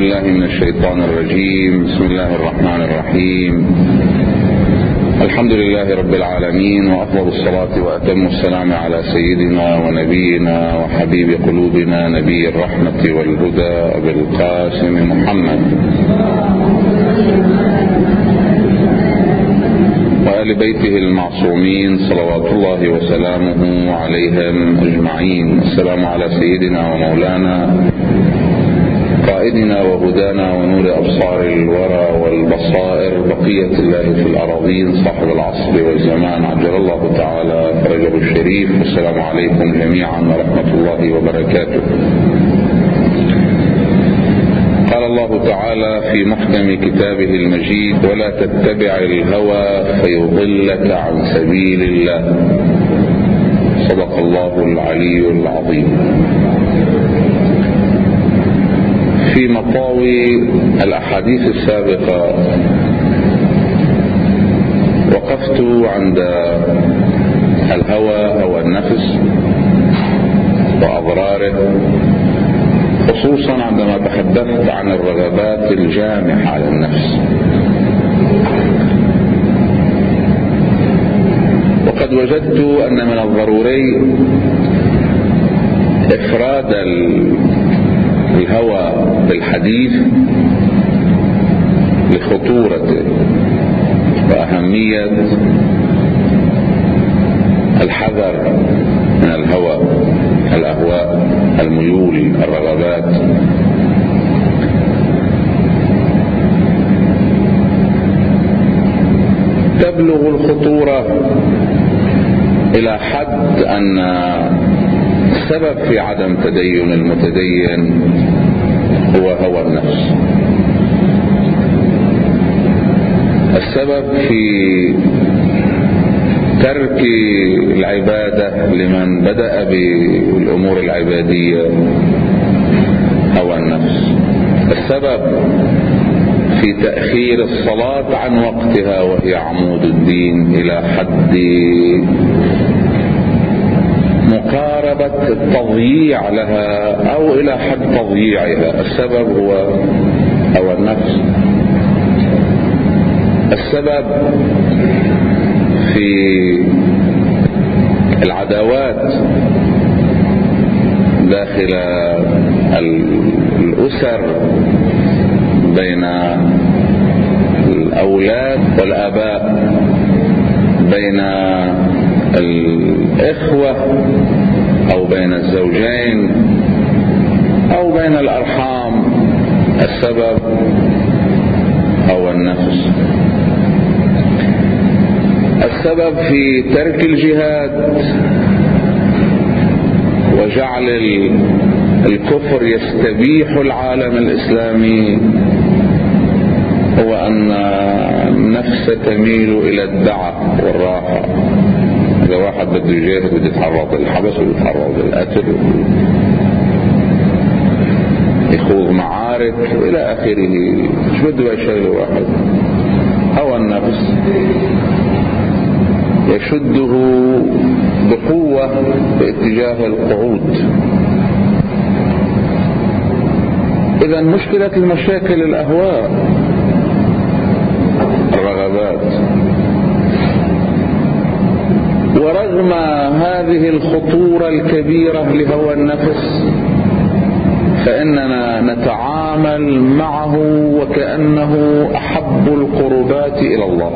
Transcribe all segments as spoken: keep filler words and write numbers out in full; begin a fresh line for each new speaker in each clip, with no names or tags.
بالله من الشيطان الرجيم. بسم الله الرحمن الرحيم. الحمد لله رب العالمين، وأفضل الصلاة وأتم السلام على سيدنا ونبينا وحبيب قلوبنا نبي الرحمة والهدى أبي القاسم محمد وآل بيته المعصومين صلوات الله وسلامه عليهم أجمعين. السلام على سيدنا ومولانا قائدنا وهدانا ونور أبصار الورى والبصائر بقية الله في الأراضين صاحب العصر والزمان عجل الله تعالى فرجه الشريف. والسلام عليكم جميعا ورحمة الله وبركاته. قال الله تعالى في محكم كتابه المجيد: ولا تتبع الهوى فيضلك عن سبيل الله. صدق الله العلي العظيم. في مطاوي الأحاديث السابقة وقفت عند الهوى هوى النفس وأضراره، خصوصا عندما تحدثت عن الرغبات الجامحة على النفس. وقد وجدت أن من الضروري إفراد الهوى بالحديث لخطورته وأهمية الحذر من الهوى، الأهواء، الميول، الرغبات. تبلغ الخطورة إلى حد أن السبب في عدم تدين المتدين هو هوى النفس. السبب في ترك العبادة لمن بدأ بالأمور العبادية هوى النفس. السبب في تأخير الصلاة عن وقتها وهي عمود الدين إلى حد مقاربة التضييع لها أو إلى حد تضييعها، السبب هو هوى النفس. السبب في العداوات داخل الأسر بين الأولاد والآباء، بين الإخوة أو بين الزوجين أو بين الأرحام. السبب هو النفس. السبب في ترك الجهاد وجعل الكفر يستبيح العالم الإسلامي هو أن النفس تميل إلى الدعة والراحة. إذا واحد بده يجاهد بده يتعرض للحبس ويتعرض للقتل يخوض معارك إلى آخره، مش بده يشغل واحد. هوى النفس يشده بقوة باتجاه القعود. إذا مشكلة المشاكل الأهواء، الرغبات. ورغم هذه الخطورة الكبيرة لهوى النفس فإننا نتعامل معه وكأنه أحب القربات إلى الله،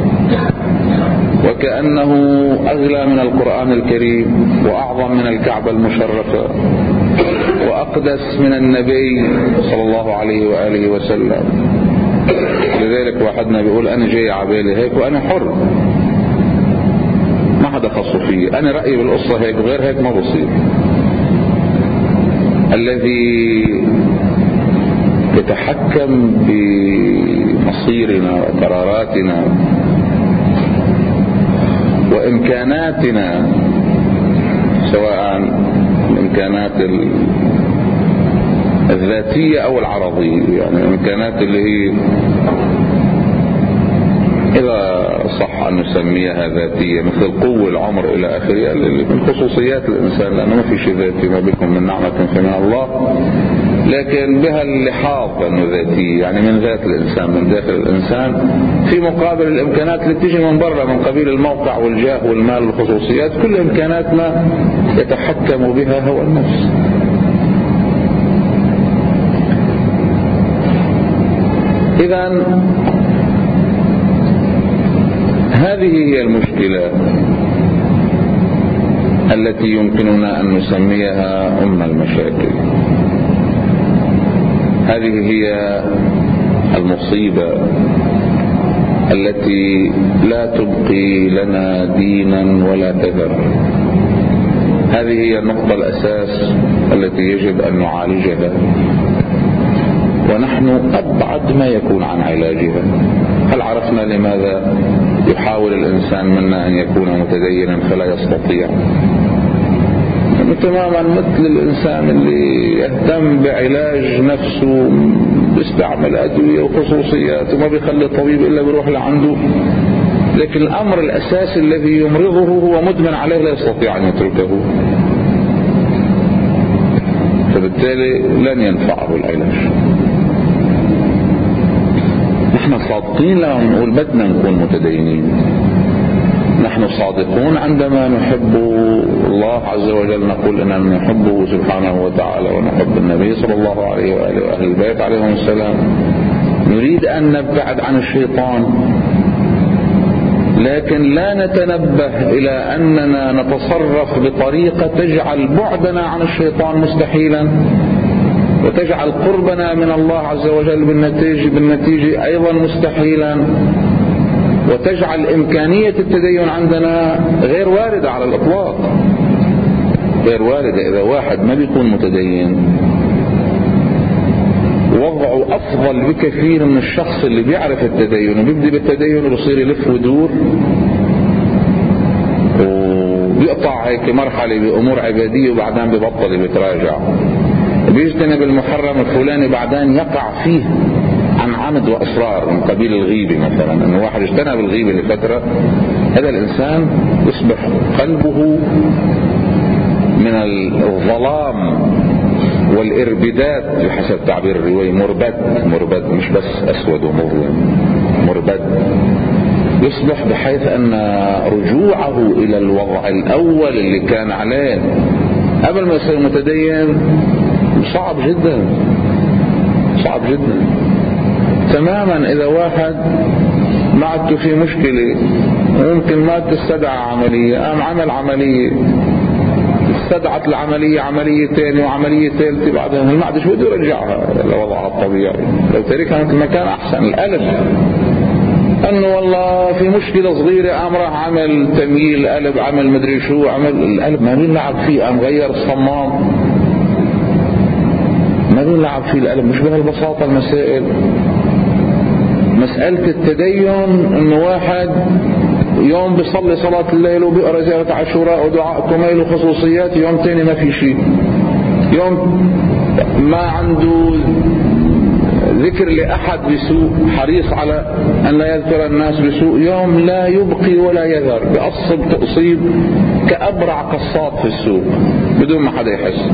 وكأنه أغلى من القرآن الكريم، وأعظم من الكعبة المشرفة، وأقدس من النبي صلى الله عليه وآله وسلم. لذلك واحدنا بيقول أنا جاي عبالي هيك وأنا حر، ما حدا خصه فيه، أنا رأيي بالقصة هيك وغير هيك ما بصير. الذي يتحكم بمصيرنا وقراراتنا وإمكاناتنا، سواء الإمكانات الذاتية أو العرضية، يعني الإمكانات اللي هي إذا صح أن نسميها ذاتية، مثل القوة، العمر إلى آخره، من خصوصيات الإنسان، لأنه ما في شيء ذاتي، ما بكم من نعمة فمن الله، لكن بها اللحاظ أنه ذاتية، يعني من ذات الإنسان، من داخل الإنسان، في مقابل الإمكانات اللي تيجي من برا، من قبيل الموقع والجاه والمال والخصوصيات، كل إمكاناتنا يتحكم بها هو النفس. إذن هذه هي المشكلة التي يمكننا أن نسميها أم المشاكل. هذه هي المصيبة التي لا تبقي لنا دينا ولا تذر. هذه هي النقطة الأساس التي يجب أن نعالجها، ونحن أبعد ما يكون عن علاجها. هل عرفنا لماذا يحاول الإنسان منا أن يكون متدينا فلا يستطيع؟ تماما مثل الإنسان اللي يهتم بعلاج نفسه، بيستعمل أدوية وخصوصيات وما بيخلي الطبيب إلا بيروح لعنده، لكن الأمر الأساسي الذي يمرضه هو مدمن عليه، لا يستطيع أن يتركه، فبالتالي لن ينفعه العلاج. نحن صادقين لما نقول بدنا نكون متدينين، نحن صادقون عندما نحب الله عز وجل، نقول إننا نحبه سبحانه وتعالى ونحب النبي صلى الله عليه وآله وأهل البيت عليهم السلام، نريد أن نبعد عن الشيطان، لكن لا نتنبه إلى أننا نتصرف بطريقة تجعل بعدنا عن الشيطان مستحيلا، وتجعل قربنا من الله عز وجل بالنتيجة, بالنتيجة أيضا مستحيلا، وتجعل إمكانية التدين عندنا غير واردة على الإطلاق، غير واردة. إذا واحد ما بيكون متدين وضعه أفضل بكثير من الشخص اللي بيعرف التدين وبيبدي بالتدين وبيصير يلف ودور وبيقطع هيك مرحلة بأمور عبادية وبعدين ببطل بيتراجع، بيجتنب المحرم الفلاني بعدين يقع فيه عن عمد وأصرار، من قبيل الغيبة مثلا، أنه واحد اجتنب الغيبة لفترة، هذا الإنسان يصبح قلبه من الظلام والإربدات بحسب تعبير الرواية مربد، مربد مش بس أسود ومظلم، مربد، يصبح بحيث أن رجوعه إلى الوضع الأول اللي كان عليه قبل ما يصير متدين صعب جدا، صعب جدا تماما. إذا واحد ما عدته في مشكلة وممكن ما تستدعى عملية، قام عمل عملية، استدعت العملية عملية ثانية وعملية ثالثة، بعدين ما عادش بده يرجعها لوضعها الطبيعي، لو تركها مثل ما كان أحسن. القلب أنه والله في مشكلة صغيرة قام راح عمل تمييل قلب، عمل مدري شو، عمل القلب ما بيلعب فيه، قام غير الصمام، ما بيلعب فيه القلب. مش بهالبساطة المسائل. مسألة التدين انه واحد يوم بيصلي صلاة الليل وبيقرأ زيارة عاشوراء ودعاء كميل وخصوصيات، يوم تاني ما في شيء، يوم ما عنده ذكر لأحد بسوء، حريص على أن لا يذكر الناس بسوء، يوم لا يبقي ولا يذر، بأصب تأصيب كأبرع قصات في السوق بدون ما حدا يحس.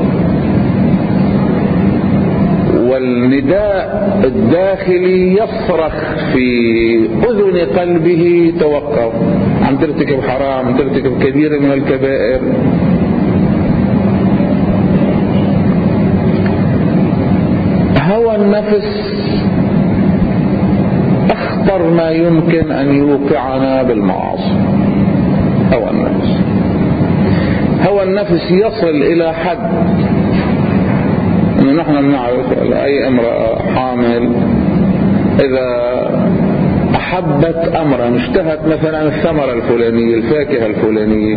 والنداء الداخلي يصرخ في أذن قلبه توقف، عم ترتكب حرام، عم ترتكب كبيرة من الكبائر. هوى النفس أخطر ما يمكن أن يوقعنا بالمعاصي. هوى النفس، هوى النفس يصل إلى حد أنه نحن نعرف أي امرأة حامل إذا أحبت أمرا، اشتهت مثلا الثمرة الفلانية، الفاكهة الفلانية،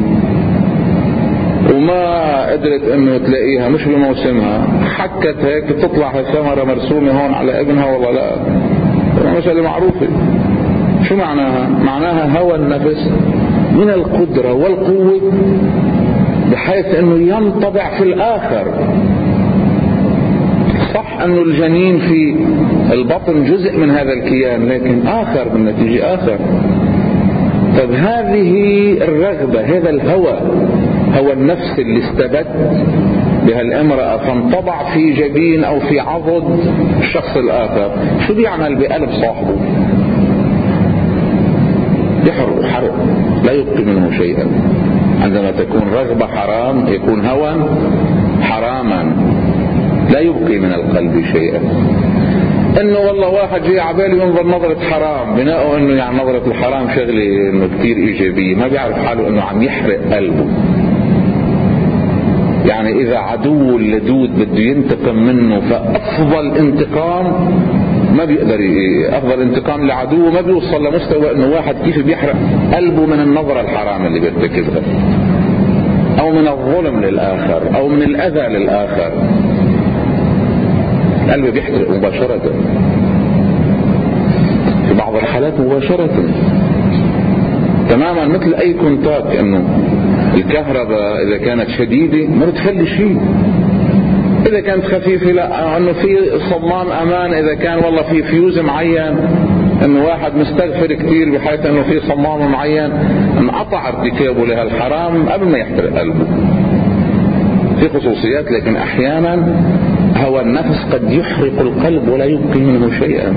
وما قدرت أنه تلاقيها مش بموسمها، حكت هيك تطلع الثمرة مرسومة هون على ابنها، والله لا، مسألة معروفة. شو معناها؟ معناها هوى النفس من القدرة والقوة بحيث أنه ينطبع في الآخر. صح أنه الجنين في البطن جزء من هذا الكيان، لكن آخر بالنتيجة آخر. طب هذه الرغبة، هذا الهوى، هو النفس اللي استبد بها الامرأة فانطبع في جبين او في عضد الشخص الاخر، شو بيعمل بقلب صاحبه؟ يحرق حرق لا يبقي منه شيئا. عندما تكون رغبة حرام يكون هوى حراما لا يبقي من القلب شيئا. انه والله واحد جاي عباله ينظر نظرة حرام، بناءه انه يعني نظرة الحرام شغلة انه كتير ايجابية، ما بيعرف حاله انه عم يحرق قلبه. يعني اذا عدو اللدود بده ينتقم منه فافضل انتقام ما بيقدر ي... افضل انتقام لعدوه ما بيوصل لمستوى انه واحد كيف بيحرق قلبه من النظرة الحرام اللي بيرتكبها، او من الظلم للاخر، او من الاذى للاخر. القلب بيحرق مباشرة، في بعض الحالات مباشرة تماما، مثل اي كونتاكت. انه الكهرباء اذا كانت شديدة ما بتخلي شيء، اذا كانت خفيفة لا. انه في صمام امان، اذا كان والله في فيوز معين، انه واحد مستغفر كتير بحيث انه في صمام معين انقطع ارتكابه لهالحرام قبل ما يحترق قلبه، في خصوصيات. لكن احيانا هوى النفس قد يحرق القلب ولا يبقي منه شيئا،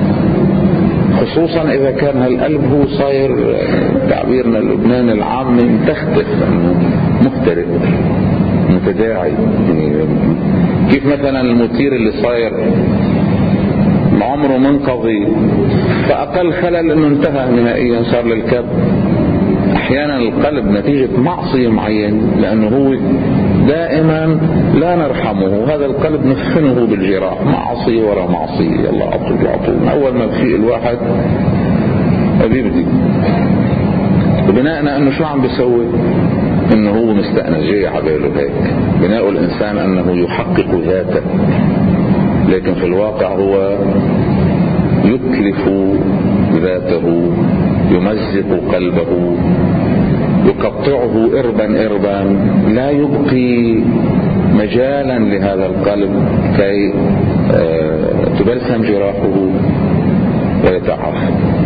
خصوصا اذا كان هالقلب هو صاير تعبيرنا اللبناني العامي متختف، محترق متداعي. كيف مثلا المثير اللي صاير عمره منقضي فاقل خلل انه انتهى نهائيا صار للكب. احيانا القلب نتيجة معصية معين، لانه هو دائما لا نرحمه، هذا القلب نفنه بالجراح، معصية وراء معصية، يلا عطول عطول، اول ما بفيق الواحد بيبدي. وبناءنا انه شو عم بيسوي؟ انه هو مستأنس جاي عباله هيك. بناء الانسان انه يحقق ذاته، لكن في الواقع هو يتلف ذاته، يمزق قلبه، يقطعه إربا إربا، لا يبقي مجالا لهذا القلب كي تبلسم جراحه ويتعافى.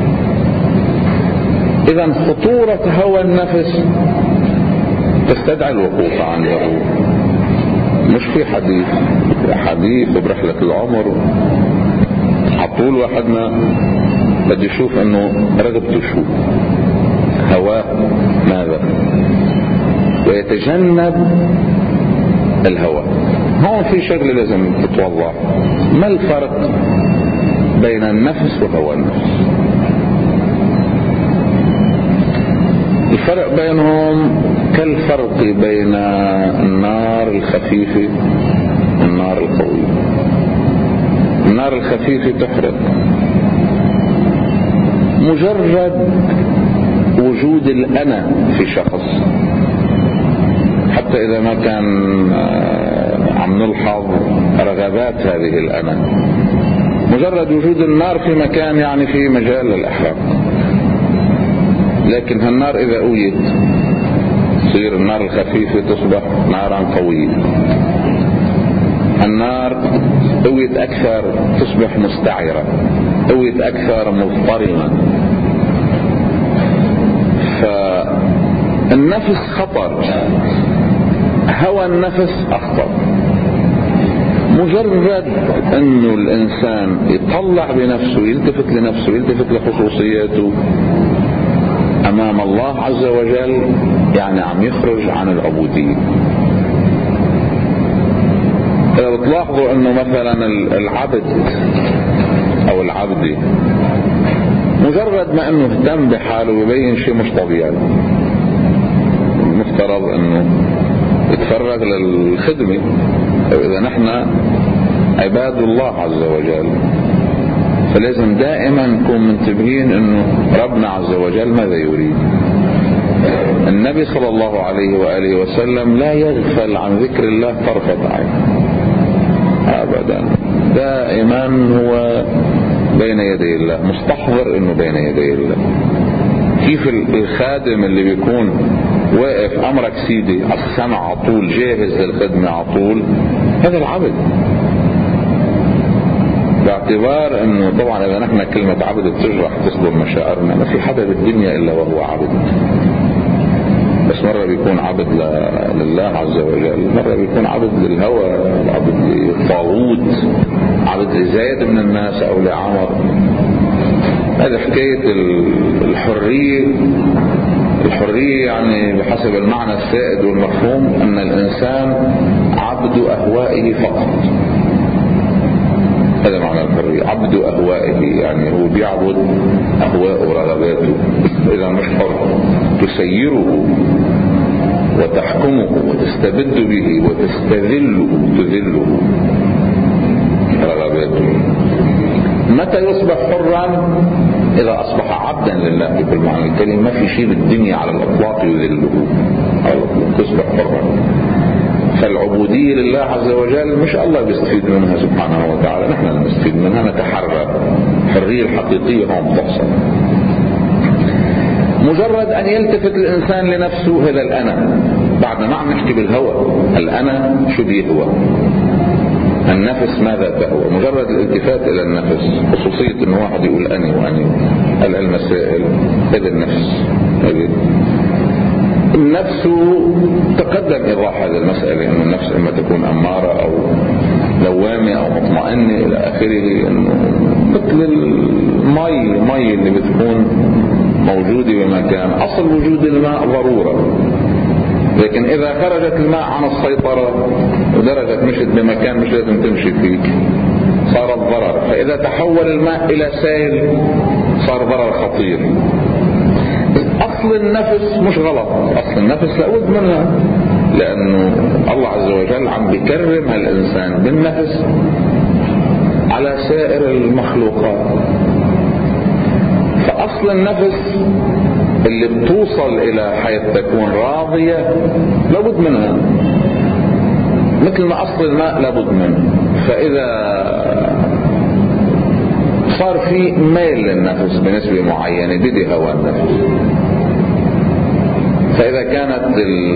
إذن خطورة هوى النفس تستدعي الوقوف عنده. مش في حديث حديث برحلة العمر عطول واحدنا بده يشوف انه رغبته شو، هواه ماذا، ويتجنب الهوى. هون في شغله لازم تتوضح، ما الفرق بين النفس وهوى النفس؟ الفرق بينهم كالفرق بين النار الخفيفة والنار القوية. النار الخفيفة تحرق، مجرد وجود الأنا في شخص، حتى إذا ما كان عم نلحظ رغبات هذه الأنا، مجرد وجود النار في مكان يعني في مجال للإحراق. لكن هالنار إذا قويت تصير النار الخفيفة تصبح نارا قوية، النار قويت أكثر تصبح مستعرة، قويت أكثر مضطرمة. فالنفس خطر، هوى النفس أخطر. مجرد أنه الإنسان يطلع بنفسه، يلتفت لنفسه، يلتفت لخصوصياته أمام الله عز وجل، يعني عم يخرج عن العبودية. إذا بتلاحظوا أنه مثلا العبد أو العبد مجرد ما أنه اهتم بحاله ويبين شيء مش طبيعي، مفترض أنه يتفرغ للخدمة. وإذا نحن عباد الله عز وجل فلازم دائما نكون منتبهين أنه ربنا عز وجل ماذا يريد. النبي صلى الله عليه وآله وسلم لا يغفل عن ذكر الله طرفة عين أبدا، دائما هو بين يدي الله، مستحضر أنه بين يدي الله. كيف الخادم اللي بيكون واقف أمرك سيدي على السمع عطول، جاهز للخدمة عطول، هذا العبد. باعتبار انه طبعا اذا نحن كلمة عبد بتجرح تصدر مشاعرنا، ما في حدا بالدنيا الا وهو عبد، بس مرة بيكون عبد لله عز وجل، مرة بيكون عبد للهوى، عبد للطاغوت، عبد لزيد من الناس او لعمر. هذه حكاية الحرية. الحرية يعني بحسب المعنى السائد والمفهوم ان الانسان عبد اهوائه فقط. هذا معنى الحرية، عبد اهوائه، يعني هو بيعبد اهواءه ورغباته، اذا مش حر. تسيره وتحكمه وتستبد به وتستذله تذله رغباته. متى يصبح حرا؟ إذا أصبح عبدا لله بكل معنى الكلمة. ما في شيء بالدنيا على الأطلاق يذله، تصبح حرا. فالعبودية لله عز وجل مش الله بيستفيد منها سبحانه وتعالى، نحن نستفيد منها، نتحرر. الحرية الحقيقية هون بتحصل مجرد أن يلتفت الإنسان لنفسه. هذا الأنا، بعد ما عم نحكي بالهوى، الأنا شو بيهوى، النفس ماذا تهوى. مجرد الالتفات إلى النفس، خصوصية أنه واحد يقول أني وأني المسائل، هذا النفس. النفس تقدم إيضاح هذه المسألة، أن النفس إما تكون أمارة أو لوامة أو مطمئنة إلى آخره. أنه مثل المي مي اللي بتكون موجودة بمكان، أصل وجود الماء ضرورة، لكن إذا خرجت الماء عن السيطرة ودرجت مشت بمكان مش لازم تمشي فيه صار الضرر. فإذا تحول الماء إلى سائل صار ضرر خطير. أصل النفس مش غلط، أصل النفس لابد منها، لأنه الله عز وجل عم بيكرم الإنسان بالنفس على سائر المخلوقات. فأصل النفس اللي بتوصل إلى حيث تكون راضية لابد منها، مثل ما أصل الماء لابد منه. فإذا صار في ميل للنفس بنسبة معينة بدي هوى النفس. فإذا كانت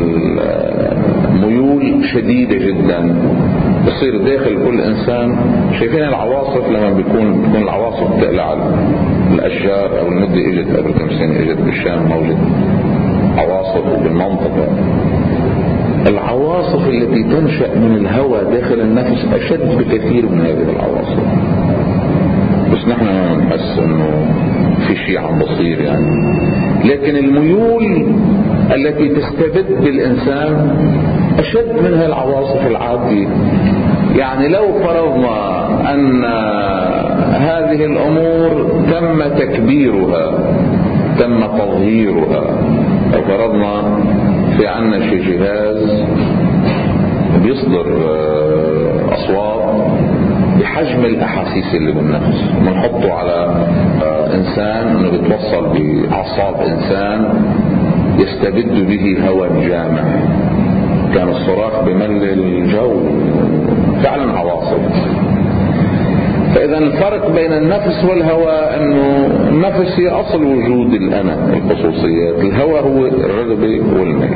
الميول شديدة جدا بصير داخل كل إنسان. شايفين العواصف لما بيكون بيكون العواصف تقلع الأشجار، أو المدة إجت قبل كم سنة إجت بالشام موجود عواصف بالمنطقة. العواصف التي تنشأ من الهواء داخل النفس أشد بكثير من هذه العواصف، بس نحن ما نحس إنه في شيء عم بصير يعني. لكن الميول التي تستبد بالإنسان أشد منها العواصف العادية. يعني لو فرضنا أن هذه الأمور تم تكبيرها، تم تظهيرها، لو فرضنا في عنا شي جهاز بيصدر أصوات بحجم الأحاسيس اللي بالنفس، ونحطه على إنسان أنه بيتوصل بأعصاب إنسان يستبد به هوى جامع، كان الصراخ بمل الجو فعلا عواصف. فإذا الفرق بين النفس والهوى أنه النفس هي أصل وجود الأنا الخصوصيات، الهوى هو الرغبة والميل.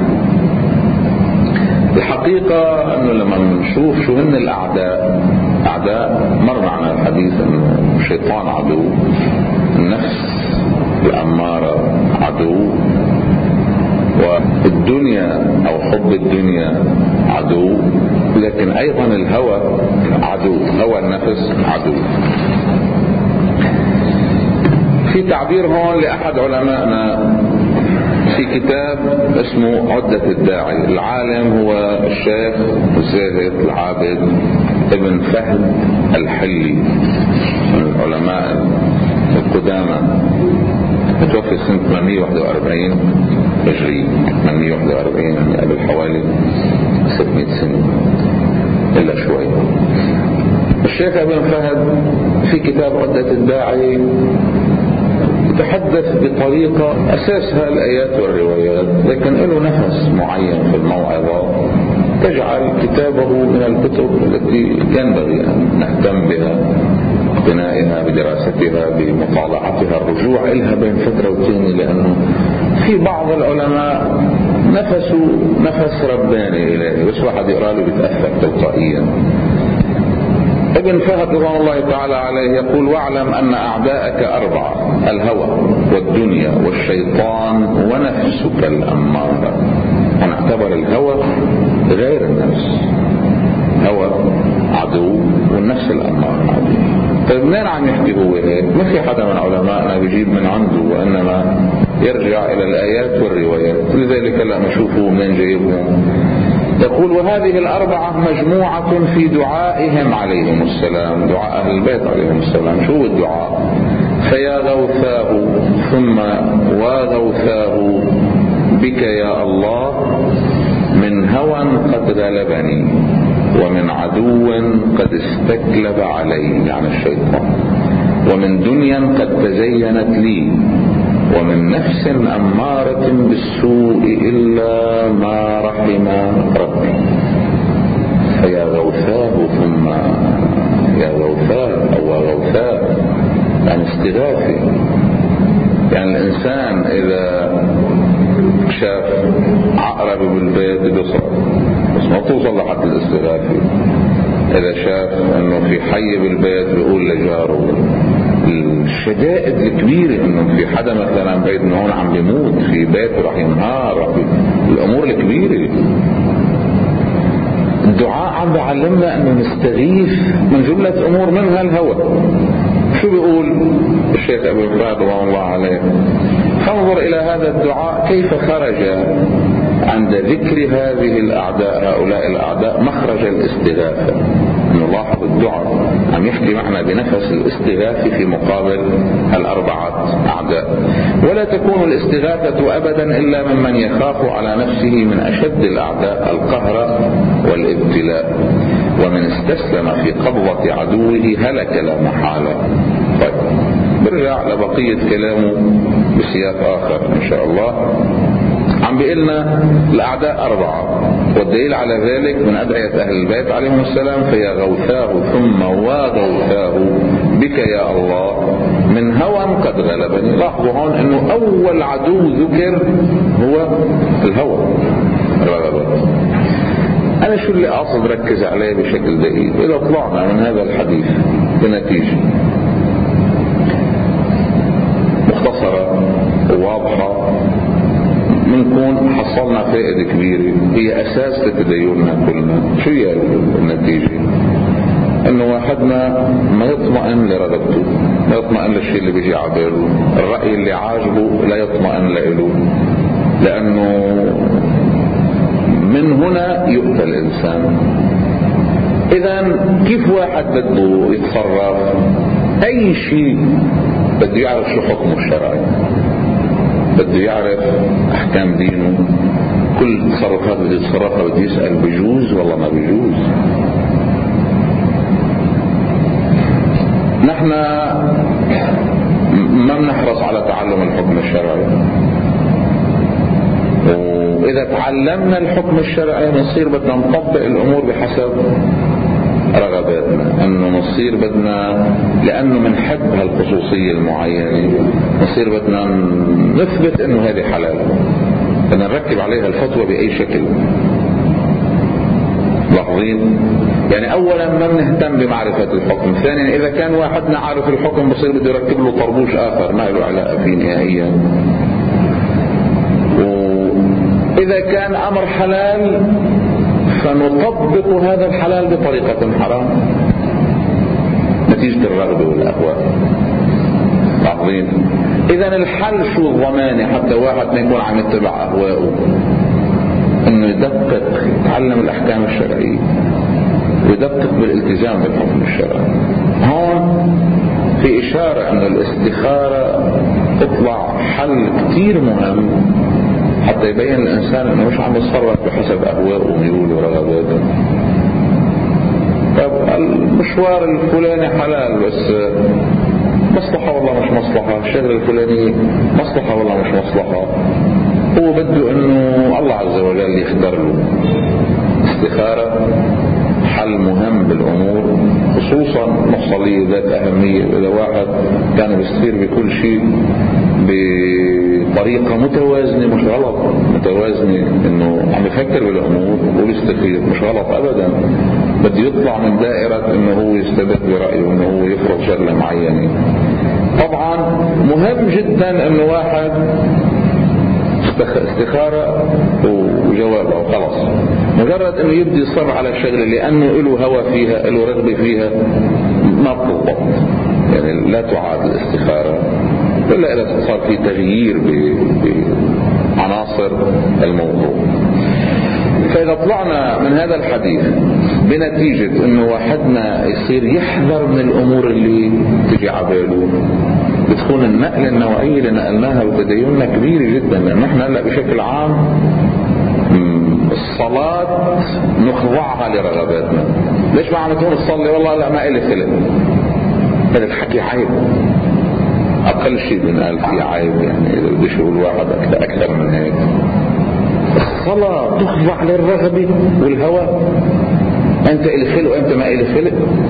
الحقيقة أنه لما نشوف شو هن الأعداء، أعداء مر معنا الحديث أنه الشيطان عدو، النفس الأمارة عدو، والدنيا أو حب الدنيا عدو، لكن أيضا الهوى عدو، هوى النفس عدو. في تعبير هون لأحد علمائنا في كتاب اسمه عدة الداعي. العالم هو الشيخ الزاهد العابد ابن فهد الحلي، من العلماء القدامى، متوفي سنة ثمانمائة وواحد وأربعين هجري، ثمانمائة وواحد وأربعين يعني قبل حوالي ستمائة سنة إلا شوي. الشيخ ابن فهد في كتاب عدة الداعي يتحدث بطريقة أساسها الآيات والروايات، لكن له نفس معين في الموعظة تجعل كتابه من الكتب التي ينبغي أن نهتم بها، بنائها، بدراستها، بمطالعتها، الرجوع إلها بين فترة وثانية، لأنه في بعض العلماء نفسه نفس رباني إلهي، بس واحد يقرأ له بيتأثر تلقائيا. ابن فهد رضوان الله تعالى عليه يقول: واعلم أن أعداءك أربعة: الهوى والدنيا والشيطان ونفسك الأمارة. ونعتبر الهوى غير النفس، هوى عدو والنفس الأمارة عدو. طيب منين عم يحكي هو هيك؟ ما في حدا من علمائنا بيجيب من عنده، وإنما يرجع إلى الآيات والروايات. لذلك لا نشوفه منين جايبهم. يقول: وهذه الأربعة مجموعة في دعائهم عليهم السلام، دعاء أهل البيت عليهم السلام. شو الدعاء؟ فيا غوثاه ثم وغوثاه بك يا الله، من هوى قد غلبني ومن عدو قد استكلب علي، يعني الشيطان، ومن دنيا قد تزينت لي، ومن نفس أمارة بالسوء إلا ما رحم ربي. فيا غوثاه ثم يا غوثاه أو غوثاه، يعني استغاثي. يعني الإنسان إذا شاف عقرب بالبيت بيصرف، بس ما توصل لحد الاستغاثة. إذا شاف أنه في حي بالبيت بيقول لجاره. الشدائد الكبيرة أنه في حدا مثلا بيت أنه هون عم بيموت في بيته رح ينهار، الأمور الكبيرة. الدعاء عم بيعلمنا أنه نستغيث من جملة أمور منها الهوى. شو بيقول الشيخ أبو فهد رضوان الله عليه؟ فانظر إلى هذا الدعاء كيف خرج عند ذكر هذه الأعداء، هؤلاء الأعداء، مخرج الاستغاثة. نلاحظ الدعاء عم يحكي معنا بنفس الاستغاثة في مقابل الأربعة أعداء. ولا تكون الاستغاثة أبدا إلا ممن يخاف على نفسه من أشد الأعداء القهر والابتلاء، ومن استسلم في قبضة عدوه هلك لا محالة. طيب برجع لبقية كلامه بسياق آخر إن شاء الله. عم بيقلنا الأعداء أربعة، والدليل على ذلك من أدعية أهل البيت عليهم السلام: فيا غوثاه ثم وغوثاه بك يا الله، من هوى قد غلبني. لاحظوا هون أنه أول عدو ذكر هو الهوى الرغبات. أنا شو اللي أقصد ركز عليه بشكل دقيق؟ إذا طلعنا من هذا الحديث بنتيجة مختصرة وواضحة، منكون حصلنا فائدة كبيرة هي أساس لتديننا كلنا. شو هي النتيجة؟ إنه واحدنا ما يطمئن لرغبته، ما يطمئن للشيء اللي بيجي عباله، الرأي اللي عاجبه لا يطمئن له، لأنه من هنا يؤتى الإنسان. إذن كيف واحد بده يتصرف؟ أي شيء بده يعرف شو حكمه الشرعي، بده يعرف أحكام دينه. كل تصرفات بده يتصرفها بده يسأل بيجوز والله ما بيجوز. نحن ما بنحرص على تعلم الحكم الشرعي، وإذا تعلمنا الحكم الشرعي نصير بدنا نطبق الأمور بحسب رغباتنا، أنه نصير بدنا لأنه منحب هالخصوصية المعينة نصير بدنا نثبت أنه هذه حلال، بدنا نركب عليها الفتوى بأي شكل. لاحظين؟ يعني أولا ما بنهتم بمعرفة الحكم. ثانيا إذا كان واحدنا عارف الحكم بصير بده يركب له طربوش آخر ما له علاقة فيه نهائيا. وإذا كان أمر حلال فنطبق هذا الحلال بطريقة حرام نتيجة الرغبة والأهواء. لاحظين؟ إذن الحل شو الضمانة حتى واحد ما يكون عم يتبع أهواءه؟ إنه يدقق، يتعلم الأحكام الشرعية ويدقق بالالتزام بالحكم الشرعي. هون في إشارة أن الاستخارة تطلع حل كتير مهم حتى يبين الإنسان أنه مش عم يتصرف بحسب أهواءه وميوله ورغباته. طب المشوار الفلاني حلال بس مصلحة والله مش مصلحة، الشغل الفلاني مصلحة والله مش مصلحة، هو بده أنه الله عز وجل يختار له. استخارة حل مهم بالأمور، خصوصا مفصلية ذات أهمية. إذا واحد كان بيستخير بكل شيء بطريقة متوازنة، مش غلط، متوازنة انه عم يفكر بالامور وبيستفيد، مش غلط ابدا. بده يطلع من دائرة انه هو يستبد برأيه وانه هو يفرض شغلة معينة. طبعا مهم جدا انه واحد استخارة وجوابها وخلاص، مجرد انه يبدي يصر على الشغلة لانه له هوى فيها، له رغبة فيها، ما بتضبط. يعني لا تعاد الاستخارة إلا إذا صار في تغيير بعناصر الموضوع. فإذا طلعنا من هذا الحديث بنتيجة إنه واحدنا يصير يحذر من الأمور اللي تجي عباله، بتكون النقلة النوعية اللي نقلناها بتديننا كبيرة جدا. لأن احنا هلا بشكل عام الصلاة نخضعها لرغباتنا. ليش ما عم تقول تصلي؟ والله لا ما إلي خلق. هذا الحكي عيب، أقل شيء بنقال فيه عيب. يعني إذا بدي يقول واحد أكثر من هيك. الصلاة تخضع للرغبة والهوى. أنت إلي خلق وأنت ما إلي خلق.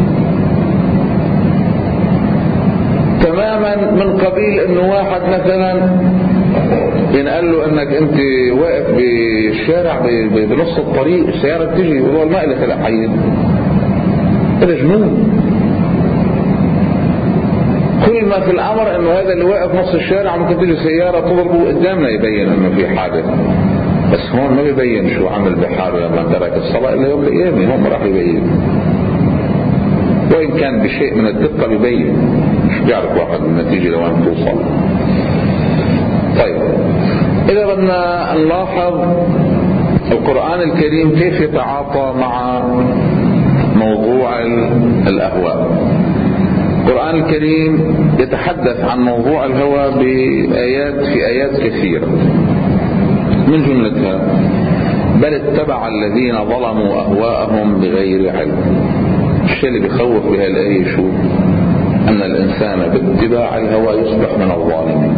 تماما من قبيل إنه واحد مثلا ينقال له انك انت واقف بالشارع بنص الطريق السيارة تجي وهو ما إلي خلق حيين. هذا جنون. كل ما في الامر انه هذا اللي واقف نص الشارع ممكن تجي سيارة تضربه قدامنا يبين انه في حادث، بس هون ما بيبين شو عمل بحاله لما ترك الصلاة الا يوم القيامة. هون ما راح يبين، وإن كان بشيء من الدقة بيبين. مش بيعرف واحد النتيجة لوين توصل. طيب إذا بدنا نلاحظ القرآن الكريم كيف يتعاطى مع موضوع الأهواء. القرآن الكريم يتحدث عن موضوع الهوى بآيات في آيات كثيرة، من جملتها بل اتبع الذين ظلموا أهواءهم بغير علم. الشيء اللي بيخوف بها الآية شو؟ أن الإنسان باتباع الهوى يصبح من الظالمين.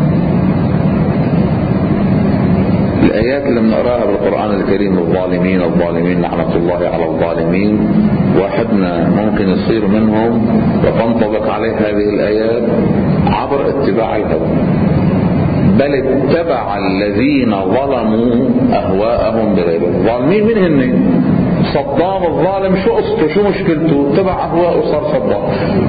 الآيات اللي بنقراها بالقرآن الكريم الظالمين الظالمين لعنة الله على الظالمين، واحدنا ممكن يصير منهم وتنطبق عليه هذه الآيات عبر اتباع الهوى. بل اتبع الذين ظلموا أهواءهم بغير علم. ظالمين من هن؟ صدام الظالم شو قصته؟ شو مشكلته؟ اتبع أهواءه وصار صدام.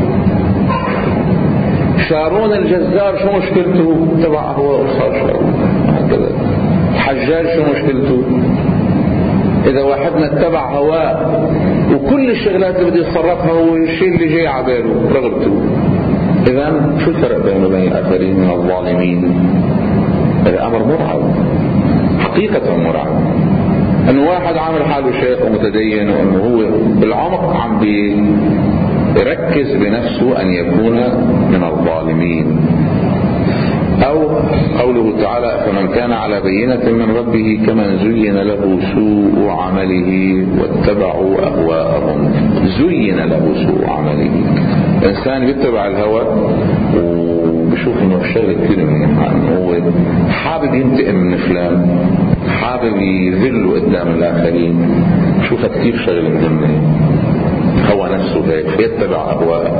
شارون الجزار شو مشكلته؟ اتبع أهواءه وصار شارون. هكذا الحجاج شو مشكلته؟ إذا واحدنا اتبع هواه وكل الشغلات اللي بده يتصرفها هو الشيء اللي جاي عباله رغبته، إذن شو الفرق بينه وبين الآخرين من الظالمين؟ هذا أمر مرعب، حقيقة مرعب. أنه واحد عامل حاله شيخ ومتدين وأنه هو بالعمق عم بيركز بنفسه أن يكون من الظالمين. أو قوله تعالى فمن كان على بينة من ربه كمن زين له سوء عمله واتبعوا أهواءهم. زين له سوء عمله. الإنسان بيتبع الهوى وبشوف انه الشغل كثير منيح، هو حابب ينتقم من فلان، حابب يذله قدام الآخرين، بشوفها كثير شغل مهمة. هو نفسه هيك يتبع أهواءه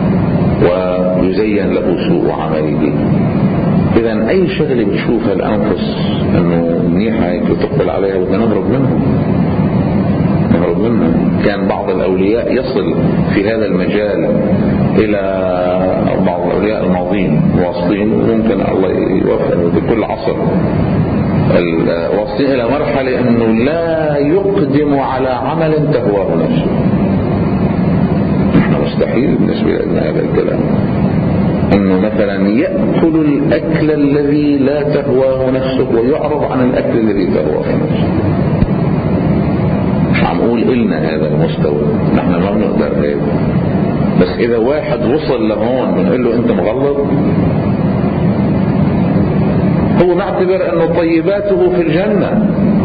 ويزين له سوء عمله. إذن أي شغلة بتشوفها الأنفس أنه منيحة هيك وتقبل عليها بدنا نهرب منها، نهرب منها. كان بعض الأولياء يصل في هذا المجال إلى بعض الأولياء الماضين واصلين، وممكن الله يوفقه بكل عصر واصلين إلى مرحلة أنه لا يقدم على عمل تهواه نفسه. نحن مستحيل بالنسبة لنا هذا الكلام، انه مثلا يأكل الاكل الذي لا تهواه نفسه ويعرض عن الاكل الذي تهواه نفسه. مش عم اقول إلنا هذا المستوى، نحن ما بنقدر هيك، بس اذا واحد وصل لهون بنقول له انت مغلط. هو معتبر انه طيباته في الجنة،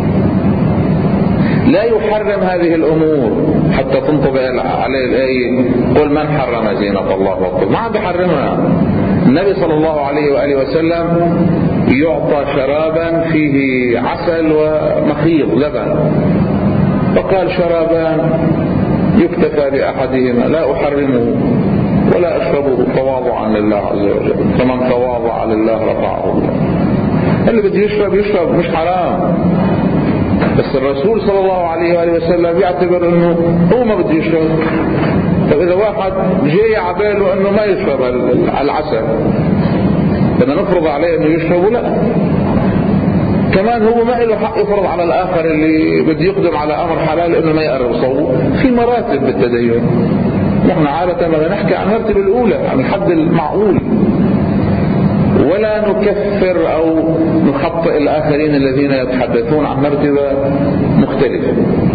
لا يحرم هذه الأمور حتى تنطبق عليه الآية قل من حرم زينة الله وقل. ما عم بحرمها. النبي صلى الله عليه وآله وسلم يعطى شرابا فيه عسل ومخيض لبن، فقال شرابان يكتفى بأحدهما لا أحرمه ولا أشربه تواضعا لله عز وجل، فمن تواضع لله رفعه الله. اللي بده يشرب يشرب مش حرام، بس الرسول صلى الله عليه وآله وسلم يعتبر انه هو ما بده يشرب. طب اذا واحد جاي عباله انه ما يشرب العسل بدنا نفرض عليه انه يشرب؟ لا، كمان هو ما له حق يفرض على الاخر اللي بده يقدم على امر حلال انه ما يقرب صوته. في مراتب بالتدين، نحن عادة ما نحكي عن المرتبة الاولى، عن الحد المعقول، ولا نكفر او نخطئ الاخرين الذين يتحدثون عن مرتبة مختلفة.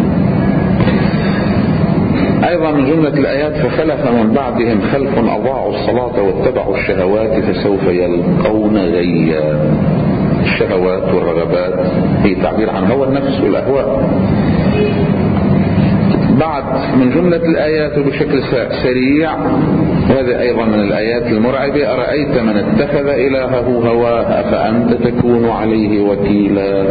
ايضا من جملة الايات فخلف من بعدهم خلف اضاعوا الصلاة واتبعوا الشهوات فسوف يلقون غيا. الشهوات والرغبات هي تعبير عن هوى النفس والاهواء. بعد من جملة الآيات بشكل سريع، وهذا أيضا من الآيات المرعبة: أرأيت من اتخذ إلهه هواه أفأنت تكون عليه وكيلا.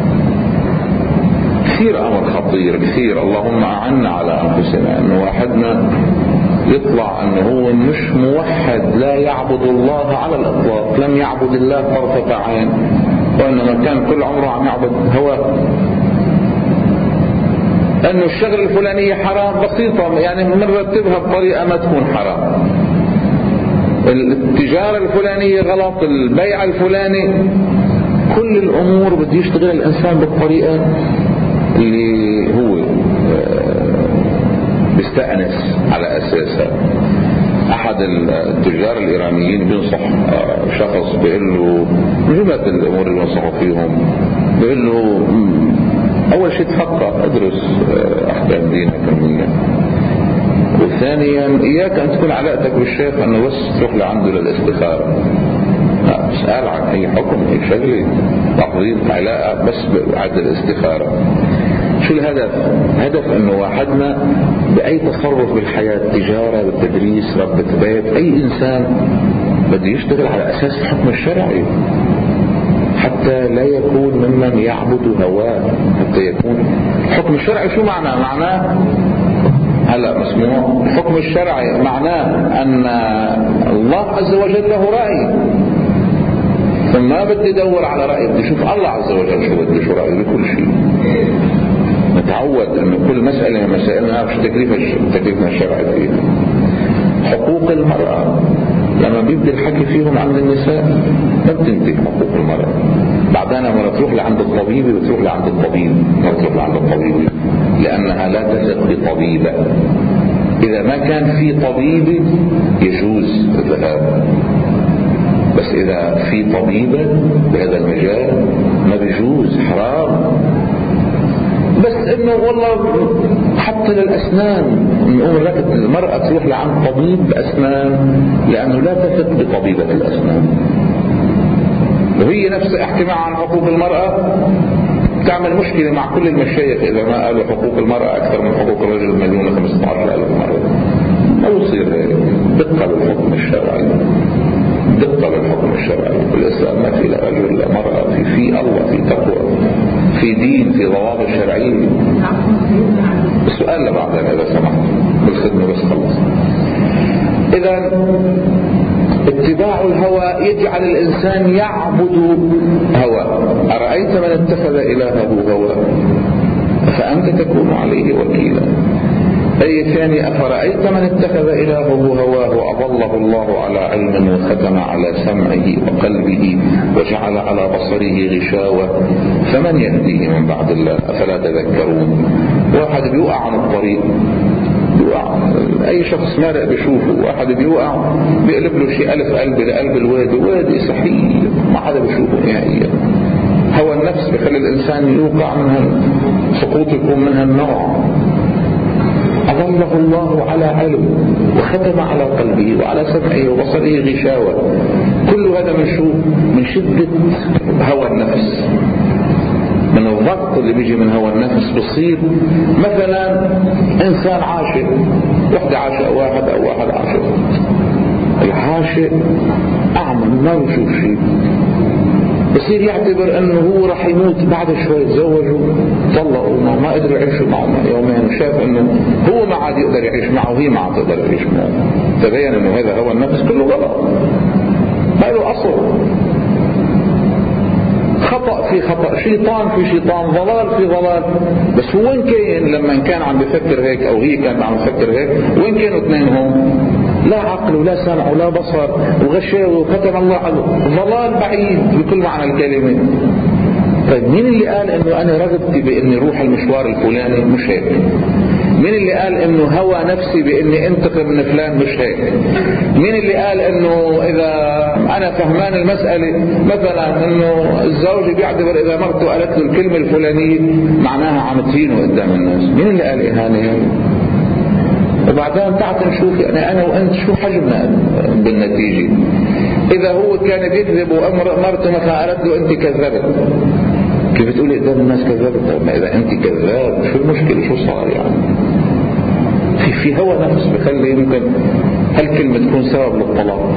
كثير أمر خطير كثير. اللهم أعنا على أنفسنا أنه واحدنا يطلع أنه هو مش موحد، لا يعبد الله على الإطلاق، لم يعبد الله طرفة عين، وإنما كان كل عمره عم يعبد هواه. أنه الشغل الفلانية حرام بسيطة، يعني بنرتبها بطريقة ما تكون حرام. التجارة الفلانية غلط، البيع الفلاني، كل الأمور بده يشتغل الإنسان بالطريقة اللي هو بيستأنس على أساسها. أحد التجار الإيرانيين بينصح شخص بيقول له من جملة الأمور اللي بينصحوا فيهم، بيقول له أول شيء تفقه، ادرس أحكام دينك كمية، وثانيا إياك أن تكون علاقتك بالشيخ أنه بس تروح لعنده للاستخارة، اسأل عن أي حكم أي شغلة تحضير علاقة بس بعد الاستخارة. شو الهدف؟ هدف أنه واحدنا بأي تصرف بالحياة، تجارة، بالتدريس، ربة بيت، أي إنسان بده يشتغل على أساس الحكم الشرعي حتى لا يكون ممن يعبد هواه، حتى يكون الحكم الشرعي. شو معناه؟ معناه هلا مسموع الحكم الشرعي معناه أن الله عز وجل له رأي، ثم ما بدي ادور على رأي، بدي اشوف الله عز وجل شو بده، شو رأيه بكل شيء. نتعود أن كل مسألة من مسائلنا مش تكليفنا الشرعي فيها. حقوق المرأة لما بيبدأ الحكي فيهم عند النساء ما بتنتهي حقوق المرأة. بعدين لما تروح لعند الطبيب بتروح لعند الطبيب، ما بتروح لعند الطبيب لأنها لا تثق بطبيبة. إذا ما كان في طبيب يجوز الذهاب، بس إذا في طبيبة بهذا المجال ما بيجوز، حرام. بس انه والله حتى للأسنان نقول لك المرأة تروح لعند طبيب أسنان لأنه لا تثق بطبيبة الأسنان. وهي نفس احكي معها عن حقوق المرأة تعمل مشكلة مع كل المشايخ إذا ما قالوا حقوق المرأة أكثر من حقوق الرجل مليون وخمسة عشر ألف مرة. ما يصير هيك. دقة بالحكم الشرعي، دقة بالحكم الشرعي. الإسلام ما في لا رجل لا مرأة، في في الله، في تقوى، في دين، في ضوابط شرعية. السؤال لبعضنا إذا سمحت بالخدمة بس خلص. إذا اتباع الهوى يجعل الإنسان يعبد هوى. أرأيت من اتخذ إلهه هوى فأنت تكون عليه وكيلا. أي ثاني أفرأيت من اتخذ إلهه هواه أضله الله على علم وختم على سمعه وقلبه وجعل على بصره غشاوة فمن يهديه من بعد الله أفلا تذكرون. واحد بيوقع عن الطريق، بيوقع أي شخص مارق بيشوفه، واحد بيوقع بيقلب له شيء ألف قلب لقلب الوادي، وادي سحيل ما حدا بيشوفه نهائيا. هوى النفس بيخلي الإنسان يوقع منها، سقوط يكون منها النوع. أضله الله على علم وختم على قلبه وعلى سمعه وبصره غشاوة. كل هذا من شو؟ من شدة هوى النفس، من الضغط اللي بيجي من هوى النفس. بصير مثلا إنسان عاشق، واحدة عاشق واحد أو واحد عاشق، العاشق أعمى ما بيشوف شيء، بصير يعتبر انه هو راح يموت بعد شوي. تزوجوا طلقوا ما قدروا يعيشوا معه يومين، وشاف انه هو ما عاد يقدر يعيش معه وهي ما عاد تقدر تعيش معه. تبين انه هذا هو النفس كله غلط، ما له اصل. خطأ في خطأ، شيطان في شيطان، ضلال في ضلال. بس هو وين كان لما كان عم بفكر هيك أو هي كانت عم بفكر هيك؟ وين كانوا اثنينهم؟ لا عقل ولا سمع ولا بصر وغشاوي وختم الله عليه، ضلال بعيد بكل معنى الكلمة. طيب مين اللي قال انه انا رغبتي باني اروح المشوار الفلاني؟ مش هيك. مين اللي قال انه هوى نفسي باني انتقم من فلان؟ مش هيك. مين اللي قال انه اذا انا فهمان المسألة مثلا انه الزوج بيعتبر اذا مرته قالت له الكلمة الفلانية معناها عم تهينه قدام الناس؟ مين اللي قال اهانة؟ وبعدين تعال نشوف يعني انا وانت شو حجمنا بالنتيجة. اذا هو كان بيكذب ومرته مثلا قالت له انت كذبت، كيف تقولي قدام الناس كذبت؟ طيب ما اذا انت كذاب شو المشكلة؟ شو صار يعني؟ في في هوى نفس بخلي يمكن هالكلمة تكون سبب للطلاق.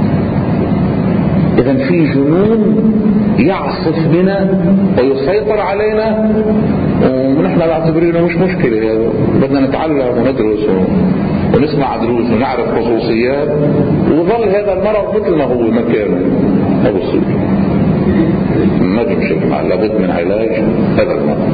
اذا في جنون يعصف بنا ويسيطر علينا ونحن نعتبرينه مش مشكلة. هذا بدنا نتعلم وندرس ونسمع دروس ونعرف خصوصيات وظل هذا المرض مثل ما هو مكانه. هذا الصوت ما تمشي معه، لابد من علاج هذا المرض.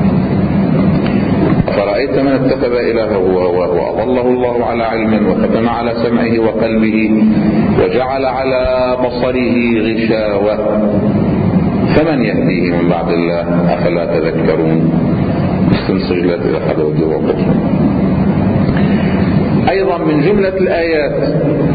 فرأيت من اتخذ إلهه هواه وأضله الله على علم وختم على سمعه وقلبه وجعل على بصره غشاوة فمن يهديه من بعد الله أفلا تذكرون. استنسجلت إلى حد وجه وقفه. أيضا من جملة الآيات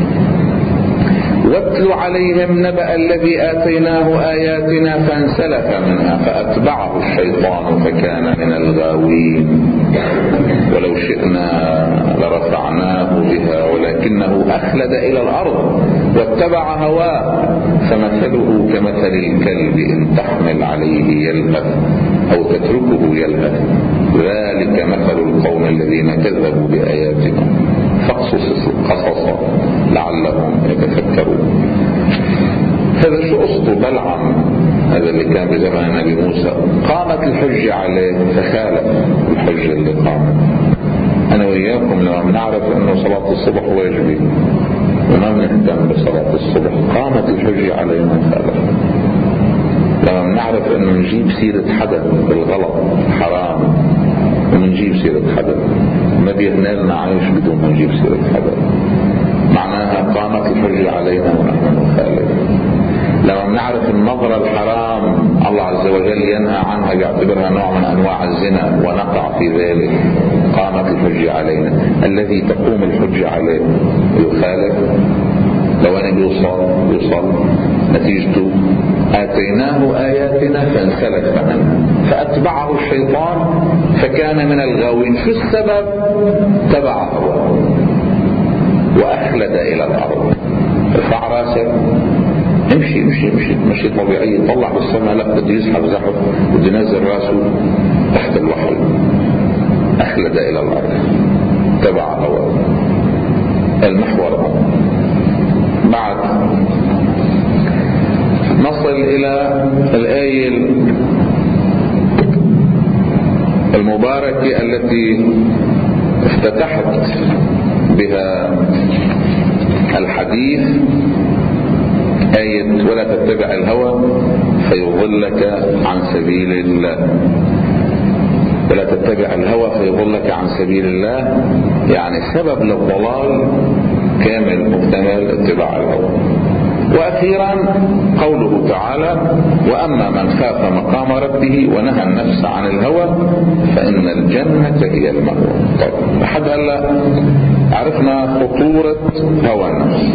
واتل عليهم نبأ الذي آتيناه آياتنا فانسلخ منها فأتبعه الشيطان فكان من الغاوين ولو شئنا لرفعناه بها ولكنه أخلد إلى الأرض واتبع هواه فمثله كمثل الكلب إن تحمل عليه يلهث أو تتركه يلهث ذلك مثل القوم الذين كذبوا بآياتنا فاقصص القصص لعلهم يتفكرون. هذا شو قصته بلعم هذا اللي كان بزمن النبي موسى؟ قامت الحجة عليه فخالف الحجة اللي قامت. أنا وإياكم لما بنعرف أنه صلاة الصبح واجبة وما بنهتم بصلاة الصبح قامت الحجة علينا خالف. لما بنعرف أنه نجيب سيرة حدا بالغلط حرام ونجيب سيرة حدا ما بيهنالنا عايش بدون ما نجيب سيرة حدا معناها قامت الحجة علينا ونحن نخالف. لما بنعرف النظرة الحرام الله عز وجل ينهى عنها يعتبرها نوع من أنواع الزنا ونقع في ذلك قامت الحجة علينا. الذي تقوم الحجة عليه يخالف لو أنا بيوصل بيوصل نتيجته آتيناه آياتنا فانسلخ منها فأتبعه الشيطان فكان من الغاوين. شو السبب؟ تبع هواه وأخلد إلى الأرض. ارفع راسك امشي امشي امشي مشي طبيعي. طلع بالسماء لا بده يسحب زحف بده ينزل راسه تحت الوحل. أخلد إلى الأرض تبع هواه. المحور بعد نصل إلى الآية المباركة التي افتتحت بها الحديث آية ولا تتبع الهوى فيضلك عن سبيل الله. ولا تتبع الهوى فيضلك عن سبيل الله يعني سبب للضلال كامل مكتمل اتباع الهوى. وأخيرا قوله تعالى وأما من خاف مقام ربه ونهى النفس عن الهوى فإن الجنة هي المأوى. طيب لحد هلا عرفنا خطورة هوى النفس،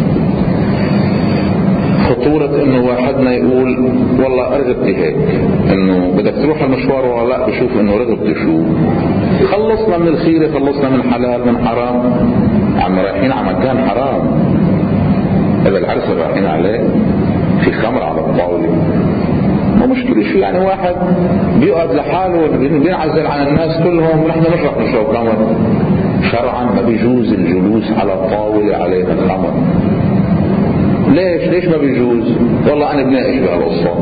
خطورة انه واحدنا يقول والله ارغبتي هيك انه بدك تروح المشوار ولا لا بشوف انه رغبتي شو. خلصنا من الخيرة خلصنا من حلال من حرام عم رايحين على مكان حرام. هذا العرس اللي رايحين عليه في خمر على الطاولة ما مشكلة شو يعني واحد بيقعد لحاله بينعزل عن الناس كلهم ونحن مش رح نشرب خمر. شرعا ما بيجوز الجلوس على الطاولة عليها الخمر. ليش ليش ما بيجوز؟ والله انا بناقش بهالقصة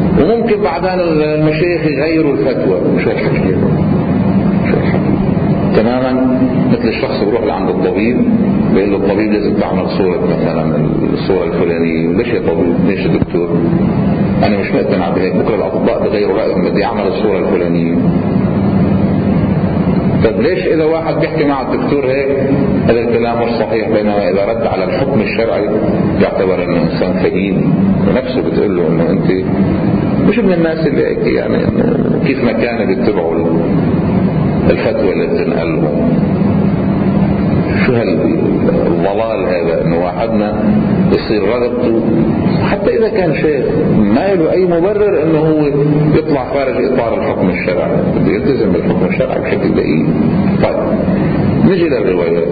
وممكن بعدين المشايخ يغيروا الفتوى. مش هالحكي شو الحكي تماما مثل الشخص بيروح لعند الطبيب بيقول له الطبيب لازم تعمل صورة مثلا الصورة الفلانية. ليش يا طبيب؟ ليش يا دكتور؟ انا مش مقتنع بهيك، بكره الاطباء بغيروا رايهم بدي اعمل الصورة الفلانية. طب ليش اذا واحد بيحكي مع الدكتور هيك هذا الكلام مش صحيح، بينما اذا رد على الحكم الشرعي يعتبر انه انسان فهيم ونفسه بتقول له انه انت مش من الناس اللي يعني كيف ما كانوا بيتبعوا الفتوى اللي بتنقل لهم. شو هالضلال هذا انه واحدنا يصير رغبته حتى اذا كان شيخ ما له اي مبرر انه هو يطلع خارج اطار الحكم الشرعي، بده يلتزم بالحكم الشرعي بشكل دقيق. طيب نجي للروايات.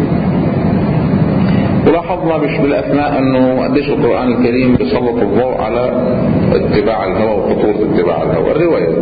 ولاحظنا مش بالاثناء انه قديش القرآن الكريم بيسلط الضوء على اتباع الهوى وخطورة اتباع الهوى. الروايات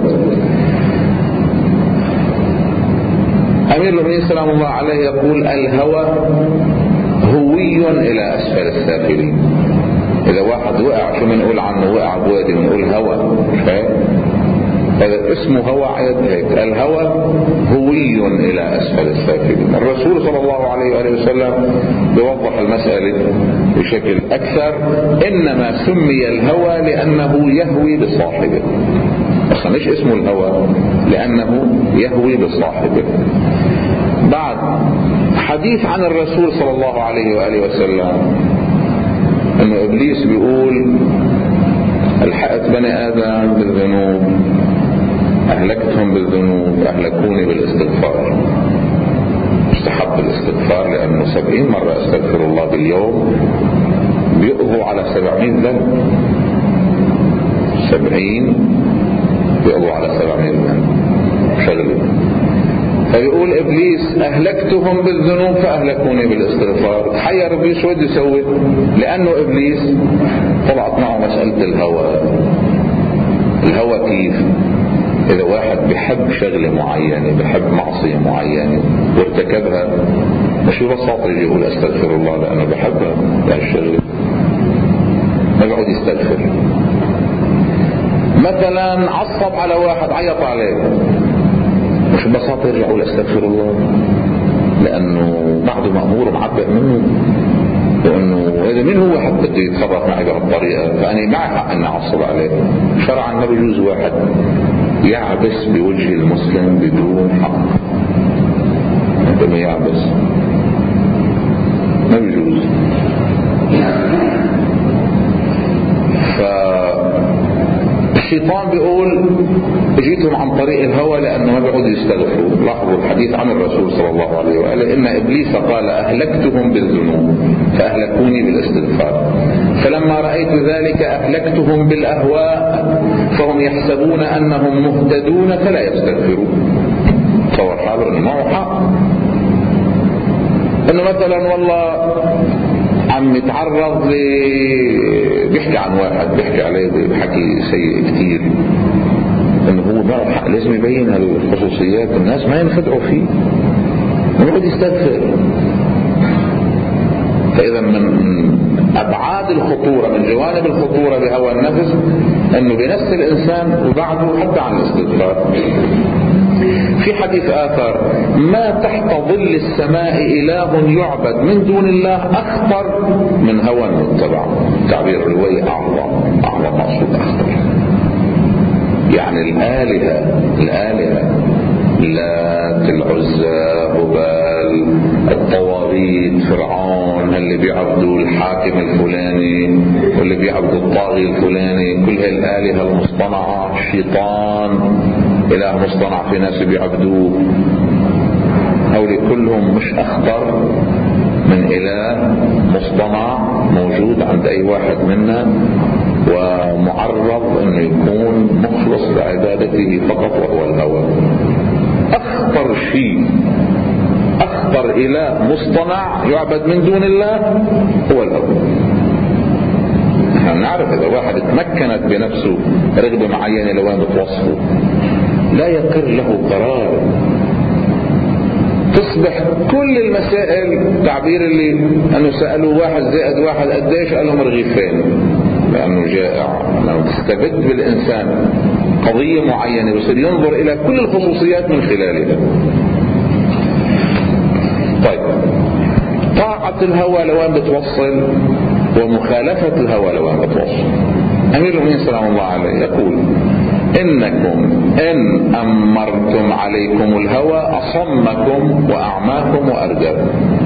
أمير المؤمنين سلام الله عليه يقول الهوى هوي إلى أسفل السافلين. إذا واحد وقع شو بنقول عنه؟ وقع بوادي بنقول هوى، هذا اسمه هوى عيد هيك. الهوى هوي إلى أسفل السافلين. الرسول صلى الله عليه وآله وسلم بيوضح المسألة بشكل أكثر. إنما سمي الهوى لأنه يهوي بصاحبه، أصلا مش اسمه الهوى لأنه يهوي بصاحبه. بعد حديث عن الرسول صلى الله عليه وآله وسلم أنه إبليس بيقول الحقت بني آدم بالذنوب، أهلكتهم بالذنوب، أهلكوني بالاستغفار. استحب الاستغفار لأنه سبعين مرة استغفر الله باليوم بيقضوا على سبعين ذنب. سبعين بيقضوا على سبعين ذنب شغله. فيقول إبليس أهلكتهم بالذنوب فأهلكوني بالاستغفار. حير إبليس شو بده يسوي؟ لأنه إبليس طلعت معه مسألة الهوى. الهوى كيف؟ إذا واحد بحب شغلة معينة، بحب معصية معينة وارتكبها، مش ببساطة يجي يقول أستغفر الله لأنه بحبها لهالشغلة، ما بيقعد يستغفر. مثلا عصب على واحد عيط عليه، مش ببساطة يرجع يقول أستغفر الله لأنه بعده مأمور ومعبئ منه وأنه إذا مين هو حتى بده يتصرف معي بهالطريقة فأنا معي حق أن أعصب عليه. شرعا ما بيجوز واحد يعبس بوجه المسلم بدون حق. عندما يعبس ما بيجوز. فالشيطان بيقول جيتهم عن طريق الهوى لأنه ما بيعودوا يستغفروا. لاحظوا الحديث عن الرسول صلى الله عليه وآله إن إبليس قال أهلكتهم بالذنوب فأهلكوني بالاستغفار. فلما رأيت ذلك أهلكتهم بالأهواء فهم يحسبون أنهم مهتدون فلا يستغفرون. تصور حاله إنه معه حق، إنه مثلا والله عم يتعرض ل بيحكي عن واحد بيحكي عليه بحكي سيء كتير، انه هو معه حق لازم يبين هالخصوصيات الناس ما ينخدعوا فيه ويقعد يستغفر. فاذا من ابعاد الخطورة، من جوانب الخطورة بهوى النفس انه بينسي الانسان وبعده حتى عن الاستغفار. في حديث آخر ما تحت ظل السماء إله يعبد من دون الله أخطر من هوى متبع. تعبير الرواية أعظم أعظم مقصود أخطر. يعني الآلهة الآلهة لات العزى هبال الطواغيت فرعون اللي بيعبدوا الحاكم الفلاني واللي بيعبدوا الطاغي الفلاني، كل هالآلهة المصطنعة، الشيطان إله مصطنع في ناس بيعبدوه، هؤلاء كلهم مش أخطر من إله مصطنع موجود عند أي واحد منا ومعرض أنه يكون مخلص لعبادته فقط وهو الهوى. أخطر شيء، أخطر إله مصطنع يعبد من دون الله هو الهوى. نحن نعرف إذا واحد تمكنت بنفسه رغبة معينة لوين بتوصفه لا يقر له قرار، تصبح كل المسائل تعبير اللي أنه سألوا واحد زائد واحد قديش قالوا مرغيفين لأنه جائع. لو تستبد بالإنسان قضية معينة ويصير ينظر إلى كل الخصوصيات من خلالها. الهوى لوين بتوصل ومخالفة الهوى لوين بتوصل. أمير المؤمنين سلام الله عليه يقول إنكم إن أمرتم عليكم الهوى أصمكم وأعماكم وأرداكم.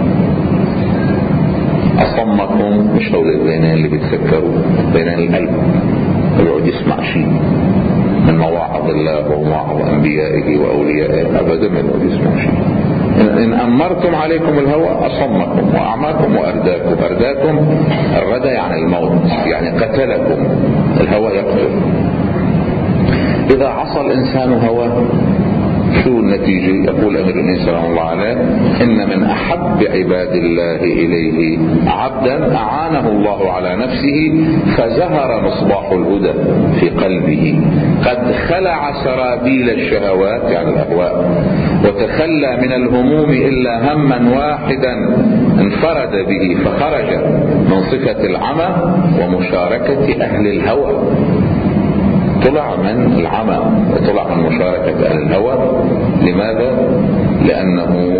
أصمكم مش هؤلاء الذين اللي بيتفكروا بين القلب ويقعد يسمع شيء من مواعظ الله ومواعظ أنبيائه وأوليائه، أبدا ما يقعد يسمع شيء. إن أمرتم عليكم الهوى أصمكم وأعماكم وأرداكم. أرداكم الردى يعني الموت، يعني قتلكم. الهوى يقتل. إذا عصى الإنسان هواه شو النتيجة؟ يقول أمير المؤمنين سلام الله عليه إن من أحب عباد الله إليه عبدا أعانه الله على نفسه فزهر مصباح الهدى في قلبه قد خلع سرابيل الشهوات يعني الأهواء وتخلى من الهموم إلا هما واحدا انفرد به فخرج من صفة العمى ومشاركة أهل الهوى. طلع من العمى وطلع من مشاركة أهل الهوى. لماذا؟ لأنه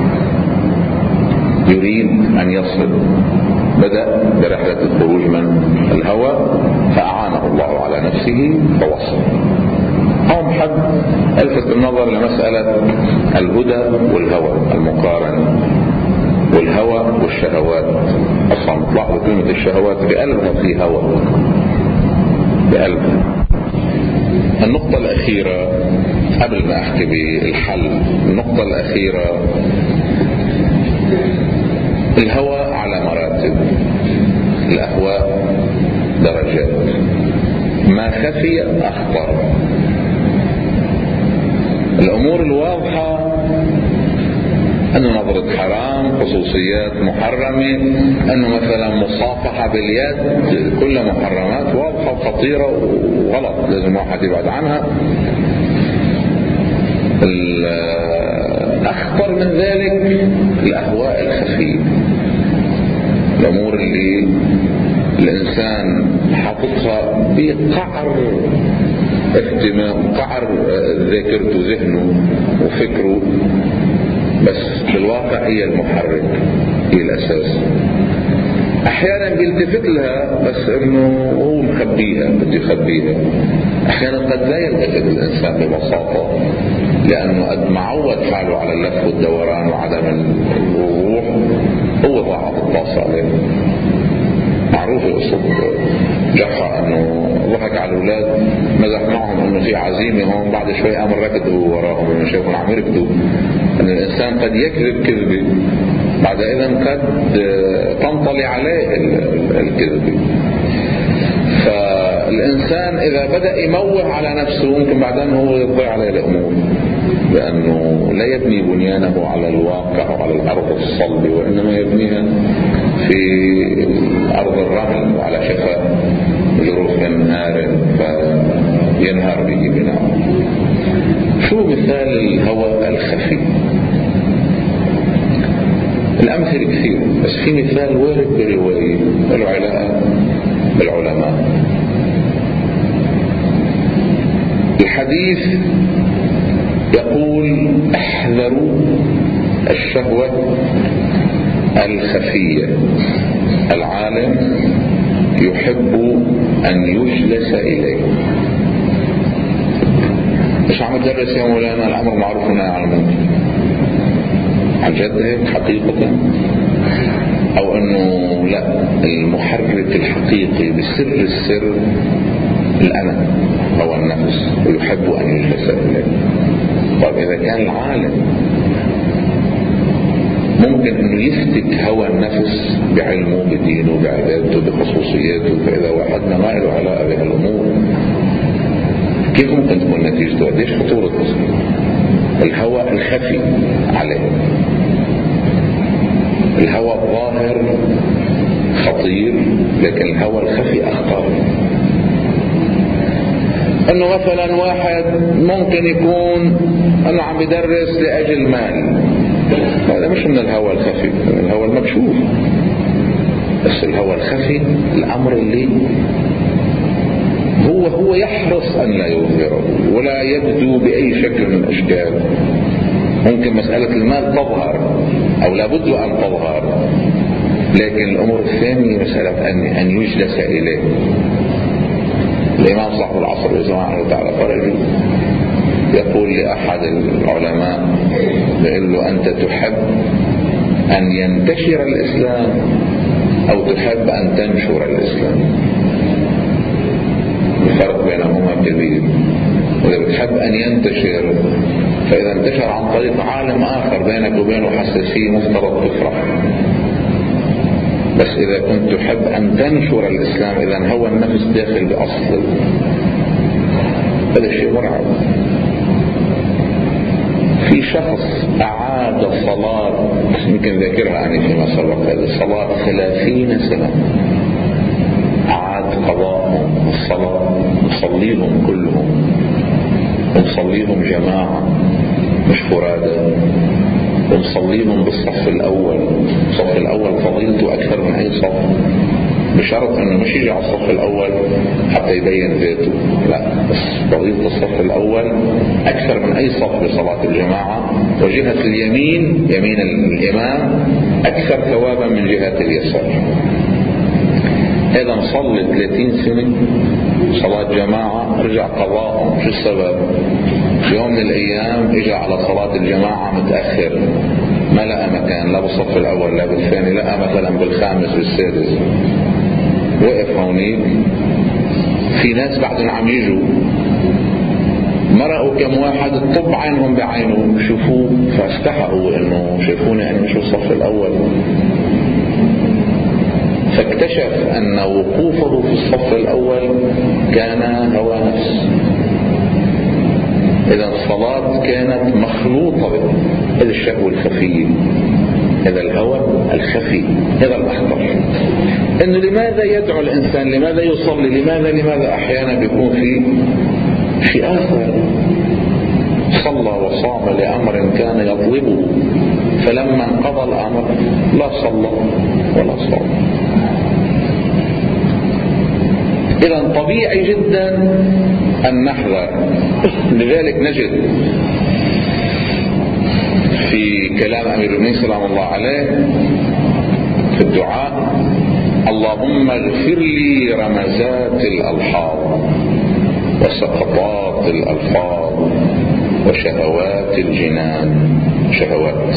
يريد أن يصل، بدأ برحلة الخروج من الهوى فأعانه الله على نفسه فوصل. هم حد ألفت النظر لمسألة الهدى والهوى المقارن، والهوى والشهوات. أصلا تلاحظوا كلمة الشهوات بقلبها في هوى بقلبها. النقطة الأخيرة قبل ما أحكي بالحل، النقطة الأخيرة الهوى على مراتب، الأهواء درجات، ما خفي أخطر. الأمور الواضحة أنه نظرة حرام، خصوصيات محرمة، أنه مثلا مصافحة باليد، كل محرمات واضحة وخطيرة وغلط لازم واحد يبعد عنها. الأخطر من ذلك الأهواء الخفية، الأمور اللي الإنسان حاططها بقعر اهتمام، قعر ذاكرته ذهنه وفكره، بس بالواقع هي المحرك، هي الأساس. أحيانا بيلتفت لها بس إنه هو مخبيها، بده يخبيها. أحيانا قد لا يلتفت الإنسان ببساطة لأنه قد معود حاله على اللف والدوران وعدم الوضوح، هو ضاعت الطاسة عليه. معروف قصة جحا أنه ضحك على الأولاد، مزح معهم أنه في عزيمة هون، بعد شوي قام ركضوا وراهم أنه شايفون عم يركضوا. أن الإنسان قد يكذب كذبة بعد إذن قد تنطلي عليه الكذبة. فالإنسان إذا بدأ يموه على نفسه ممكن بعدين هو يضيع عليه الأمور، لأنه لا يبني بنيانه على الواقع وعلى الأرض الصلب، وإنما يبنيها في أرض الرمل وعلى شفا جروف نهار فينهار به بناء. شو مثال الهوى الخفي؟ الأمثلة كثير، بس في مثال وارد برواية له علاقة بالعلماء. الحديث يقول احذروا الشهوة الخفية، العالم يحب أن يجلس إليه. مش عم تدرس يا مولانا الأمر معروف ونهي عن المنكر؟ عن جد هيك حقيقة؟ أو أنه لا، المحرك الحقيقي بسر السر الأنا هو النفس ويحب أن يجلس إليه. طيب إذا كان العالم ممكن أنه يفتك هوى النفس بعلمه بدينه بعبادته بخصوصياته، فإذا واحدنا ما له علاقة بهالأمور كيف ممكن تكون نتيجته؟ قديش خطورة الهوى الخفي عليه. الهوى الظاهر خطير، لكن الهوى الخفي أخطر. انه مثلا واحد ممكن يكون انه عم يدرس لاجل مال، هذا مش من الهوى الخفي، الهوى المكشوف. بس الهوى الخفي الامر اللي هو هو يحرص ان لا يظهره ولا يبدو باي شكل من الاشكال. ممكن مسألة المال تظهر او لابد ان تظهر، لكن الأمور الثانية مسألة أن, أن يجلس إليه. الإمام صاحب العصر سبحانه وتعالى فرج يقول لأحد العلماء، يقول له: أنت تحب أن ينتشر الإسلام أو تحب أن تنشر الإسلام؟ الفرق بينهما كبير. وإذا بتحب أن ينتشر، فإذا انتشر عن طريق عالم آخر بينك وبينه حساسية مفترض تفرح. بس إذا كنت تحب أن تنشر الإسلام، إذا هو النفس داخل بأصل. هذا شيء مرعب. في شخص أعاد صلاة، يمكن ذاكرها عني فيما سبق، هذه الصلاة ثلاثين سنة، أعاد قضاء الصلاة، نصليهم كلهم، ونصليهم جماعة مش فرادى، ونصليهم بالصف الأول. الصف الأول فضيلته أكثر من أي صف، بشرط أنه مش يجي على الصف الأول حتى يبين ذاته، لا، بس فضيلة الصف الأول أكثر من أي صف بصلاة الجماعة. وجهة اليمين، يمين الإمام، أكثر ثوابا من جهة اليسار. إذا نصلي ثلاثين سنة صلاة جماعة، رجع قضاء. شو السبب؟ في يوم من الأيام إجا على صلاة الجماعة متأخر، ما لقى مكان لا بالصف الأول لا بالثاني، لقى مثلا بالخامس بالسادس. وقف هونيك، في ناس بعدهم عم يجوا، مرقوا كم واحد طب عينهم بعينه شوفوه، فاستحقوا انه شافوني انا مش بالصف الأول. فاكتشف أن وقوفه في الصف الأول كان هوى نفس. إذا الصلاة كانت مخلوطة هذا الشهوة الخفي، هذا الهوى الخفي، هذا الأخطر. إنه لماذا يدعو الإنسان، لماذا يصلي، لماذا لماذا أحيانا بيكون في شيء آخر. صلى وصام لأمر كان يطلبه، فلما انقضى الأمر لا صلى ولا صام. إذن طبيعي جدا أن نحذر. لذلك نجد في كلام أمير المؤمنين سلام الله عليه في الدعاء: اللهم اغفر لي رمزات الألحاظ وسقطات الألفاظ وشهوات الجنان. شهوات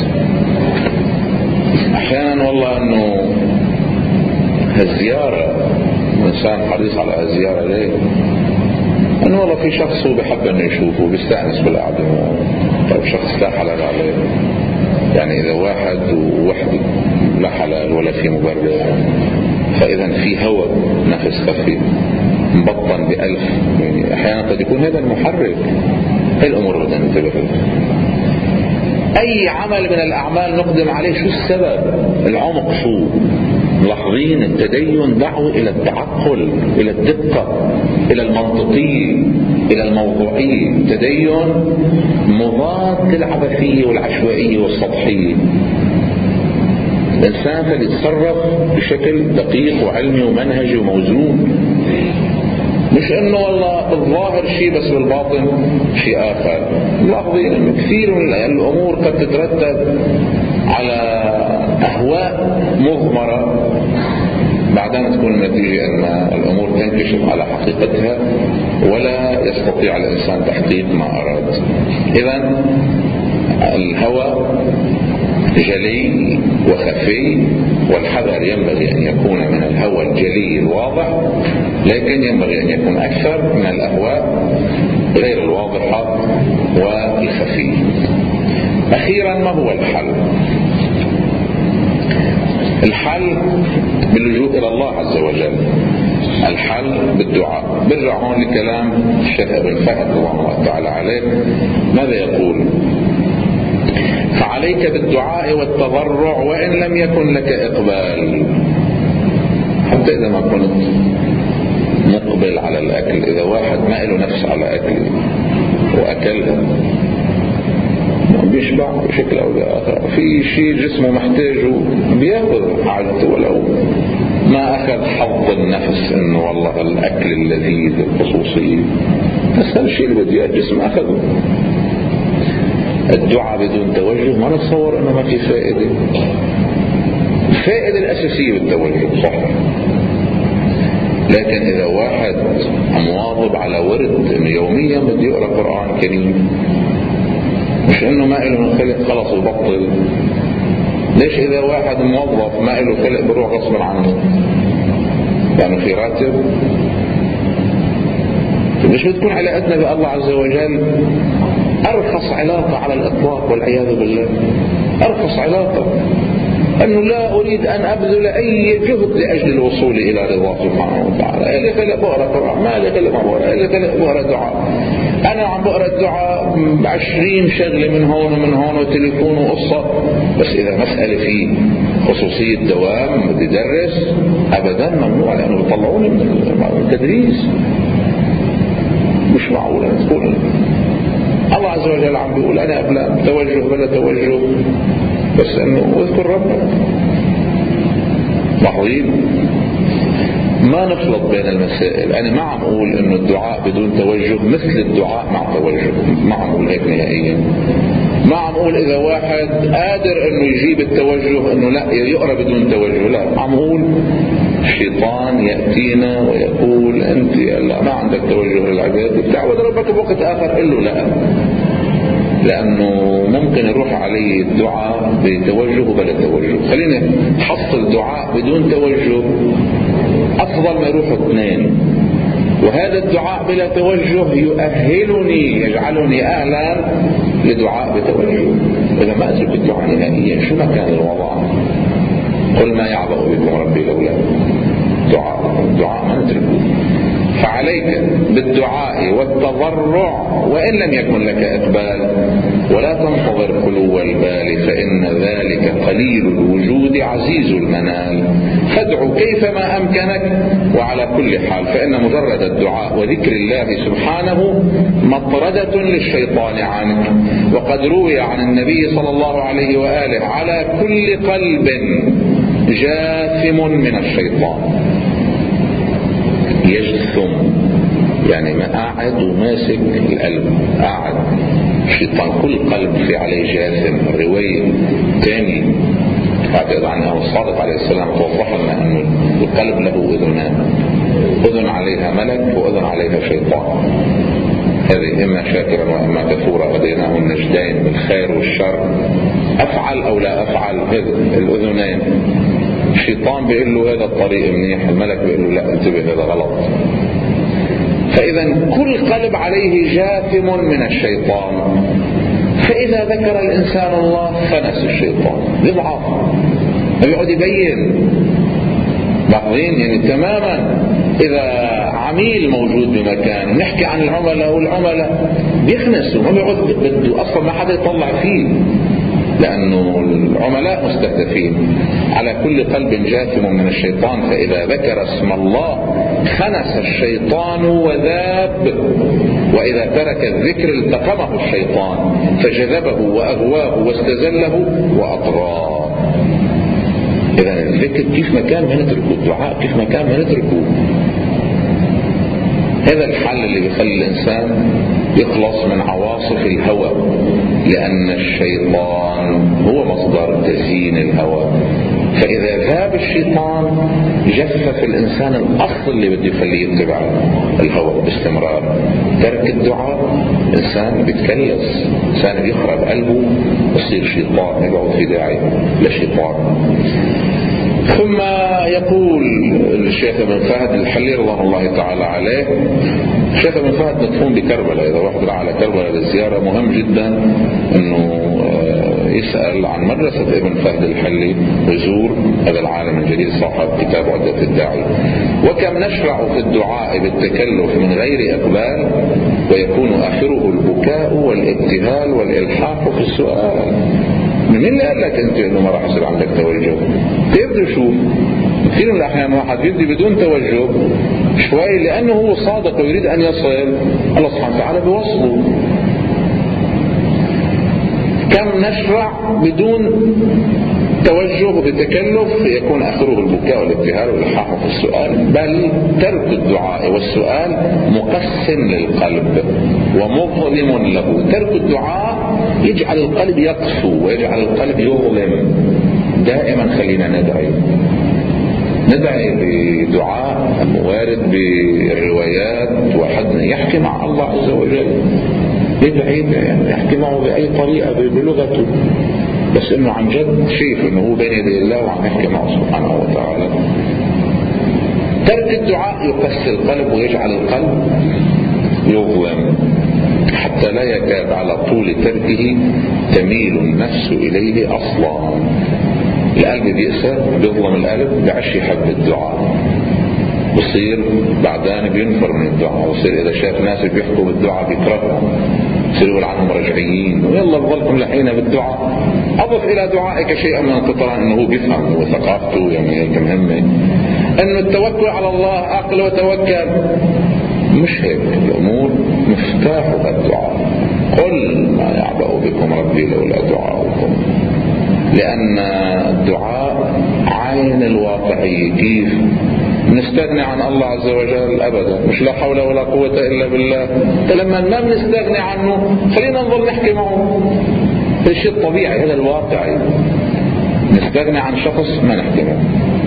أحيانا والله أنه هالزيارة الإنسان حريص على هالزيارة ليه؟ أنه والله في شخص هو بحب أنه يشوفه، بيستأنس بالقعدة. طيب شخص لا حلال عليه، يعني إذا واحد ووحده لا حلال ولا في مبرر، فإذا في هوى نفس خفيف مبطن بألف. يعني أحيانا قد يكون هذا المحرك. هاي الأمور بدنا ننتبه لها. أي عمل من الأعمال نقدم عليه شو السبب، العمق شو. ملاحظين التدين دعوة إلى التعقل، إلى الدقة، إلى المنطقية، إلى الموضوعية. التدين مضاد للعبثية والعشوائية والسطحية. الإنسان فليتصرف بشكل دقيق وعلمي ومنهجي وموزون، مش انه والله الظاهر شيء بس بالباطن شيء آخر. لاحظين انه كثير من الامور قد تترتب على اهواء مضمرة، بعدين تكون النتيجة ان الامور تنكشف على حقيقتها ولا يستطيع الانسان تحقيق ما اراد. اذن الهوى جلي وخفي، والحذر ينبغي أن يكون من الهوى الجلي الواضح، لكن ينبغي أن يكون أكثر من الأهواء غير الواضحة والخفي. أخيرا، ما هو الحل؟ الحل باللجوء إلى الله عز وجل. الحل بالدعاء. برجع هون لكلام الشيخ ابن فهد الله تعالى عليه، ماذا يقول؟ فعليك بالدعاء والتضرع وإن لم يكن لك إقبال. حتى إذا ما كنت مقبل على الأكل، إذا واحد ما له نفس على أكل وأكلها بيشبع بشكل أو بآخر، في شيء جسمه محتاجه بيأخذ حاجته، ولو ما أخذ حظ النفس إنه والله الأكل اللذيذ الخصوصي، بس هالشيء اللي بديه الجسم أخذه. الدعاء بدون توجه ما نتصور انه ما في فائدة. الفائدة الأساسية بالتوجه صح، لكن إذا واحد مواظب على ورد إنه يوميا بده يقرأ قرآن كريم، مش إنه ما إله من خلق خلص وبطل. ليش إذا واحد موظف ما إله خلق بروح غصب عنه؟ يعني في راتب. مش بتكون علاقتنا بالله عز وجل أرخص علاقة على الإطلاق والعياذ بالله، أرخص علاقة، أنه لا أريد أن أبذل أي جهد لأجل الوصول إلى رضاه سبحانه وتعالى. إلي خلق بقرأ قرآن، ما لي خلق ما بقرأ، إلي خلق بقرأ دعاء. أنا عم بقرأ الدعاء عشرين شغلة من هون ومن هون وتليفون وقصة، بس إذا مسألة في خصوصية دوام بدي درس أبدا ممنوع، لأنه بيطلعوني من التدريس. مش معقول أن تقول الله عز وجل عم بيقول أنا أبلا توجه بلا توجه، بس أنه اذكر ربك. لاحظين ما نخلط بين المسائل. أنا ما عم أقول أنه الدعاء بدون توجه مثل الدعاء مع توجه، ما عم أقول هيك نهائيا. ما عم أقول إذا واحد قادر أنه يجيب التوجه أنه لا يقرأ بدون توجه، لا. عم أقول الشيطان يأتينا ويقول أنت لا ما عندك توجه للعبادة، بتعود ربك بوقت آخر، قل له لا، لأنه ممكن يروح عليه الدعاء بتوجه وبلا توجه. خلينا نحصل دعاء بدون توجه أفضل ما يروح اثنين، وهذا الدعاء بلا توجه يؤهلني يجعلني أهلا لدعاء بتوجه. إذا ما أترك الدعاء نهائيا شو ما كان الوضع، قل ما يعبأ بكم ربي لولا دعاء الدعاء ما نتركه. فعليك بالدعاء والتضرع وإن لم يكن لك إقبال، ولا تنتظر خلو البال، فإن ذلك قليل الوجود عزيز المنال. فادعو كيفما أمكنك وعلى كل حال، فإن مجرد الدعاء وذكر الله سبحانه مطردة للشيطان عنك. وقد روي عن النبي صلى الله عليه وآله على كل قلب جاثم من الشيطان. يجثم يعني ما قاعد وماسك القلب، قاعد الشيطان كل قلب في عليه جاثم. رواية تاني أعتقد عنها الصادق عليه السلام توضح لنا أن القلب له أذنان، أذن عليها ملك وأذن عليها شيطان. هذه إما شاكرا وإما كفورا، هديناه النجدين بالخير والشر، أفعل أو لا أفعل. الأذنين الشيطان بيقول له هذا الطريق منيح، الملك بيقول له لا انتبه هذا غلط. فإذا كل قلب عليه جاثم من الشيطان، فإذا ذكر الإنسان الله فنس الشيطان، يضعف ويقعد يبين. لاحظين يعني تماما. إذا عميل موجود بمكان نحكي عن العملاء، والعملاء بيخنسوا ما بيقعد بده أصلا ما حدا يطلع فيه، لأنه العملاء مستهدفين. على كل قلب جاثم من الشيطان، فإذا ذكر اسم الله خنس الشيطان وذاب، وإذا ترك الذكر التقمه الشيطان فجذبه وأغواه واستزله وأطراه. إذا الذكر كيف ما كان ما نتركه، الدعاء كيف ما كان ما نتركه. هذا الحل اللي بيخلي الإنسان يخلص من عواصف الهوى، لأن الشيطان هو مصدر تزيين الهوى. فإذا ذاب الشيطان جفف الإنسان الأصل اللي بده يخليه يتبع الهوى باستمرار. ترك الدعاء إنسان بيتكلس، إنسان بيخرب قلبه، يصير شيطان، يقعد في داعي لشيطان. ثم يقول الشيخ ابن فهد الحلي رضي الله تعالى عليه، الشيخ ابن فهد مدفون بكربلاء. إذا واحد راح على كربلاء للزيارة مهم جدا أنه يسأل عن مدرسة ابن فهد الحلي ويزور هذا العالم الجليل صاحب كتاب عدة الداعي. وكم نشرع في الدعاء بالتكلف من غير إقبال، ويكون آخره البكاء والابتهال والإلحاح في السؤال. من اللي قال لك انت انه ما راح يصير عندك توجه؟ تبدو شوف كثير من الأحيان واحد يبدي بدون توجه شوي، لأنه هو صادق ويريد أن يصل، الله سبحانه وتعالى بوصله. كم نشرع بدون توجه وبتكلف يكون آخره البكاء والابتهال والإلحاح في السؤال، بل ترك الدعاء والسؤال مقسم للقلب ومظلم له. ترك الدعاء يجعل القلب يقسو ويجعل القلب يظلم دائما خلينا ندعي ندعي بدعاء وارد بالروايات، وحد يحكي مع الله عز وجل، يدعي يعني يحكي معه بأي طريقة بلغته، بس انه عن جد شايف انه هو بين يدي الله وعم يحكي معه سبحانه وتعالى. ترك الدعاء يقسي القلب ويجعل القلب يظلم حتى لا يكاد على طول تركه تميل النفس إليه أصلا. القلب بيأسر بيظلم القلب، بعش يحب الدعاء، بصير بعدين بينفر من الدعاء، بصير إذا شاف ناس بيحكوا بالدعاء بيكرههم، بصير يقول عنهم رجعيين، ويلا بظلكم لحينا بالدعاء. أضف إلى دعائك شيئا من القطران، إنه هو بيفهم وثقافته يعني هيك مهمة، إنه التوكل على الله أقل وتوكل، مش هيك. الأمور مفتاحها الدعاء. قل ما يعبأ بكم ربي لولا دعاؤكم، لأن الدعاء عين الواقعية. كيف نستغني عن الله عز وجل؟ أبدا، مش لا حول ولا قوة إلا بالله. فلما ما بنستغني عنه خلينا نظل نحكي معه، الشيء الطبيعي هذا الواقعي. نستغني عن شخص ما نحكي معه،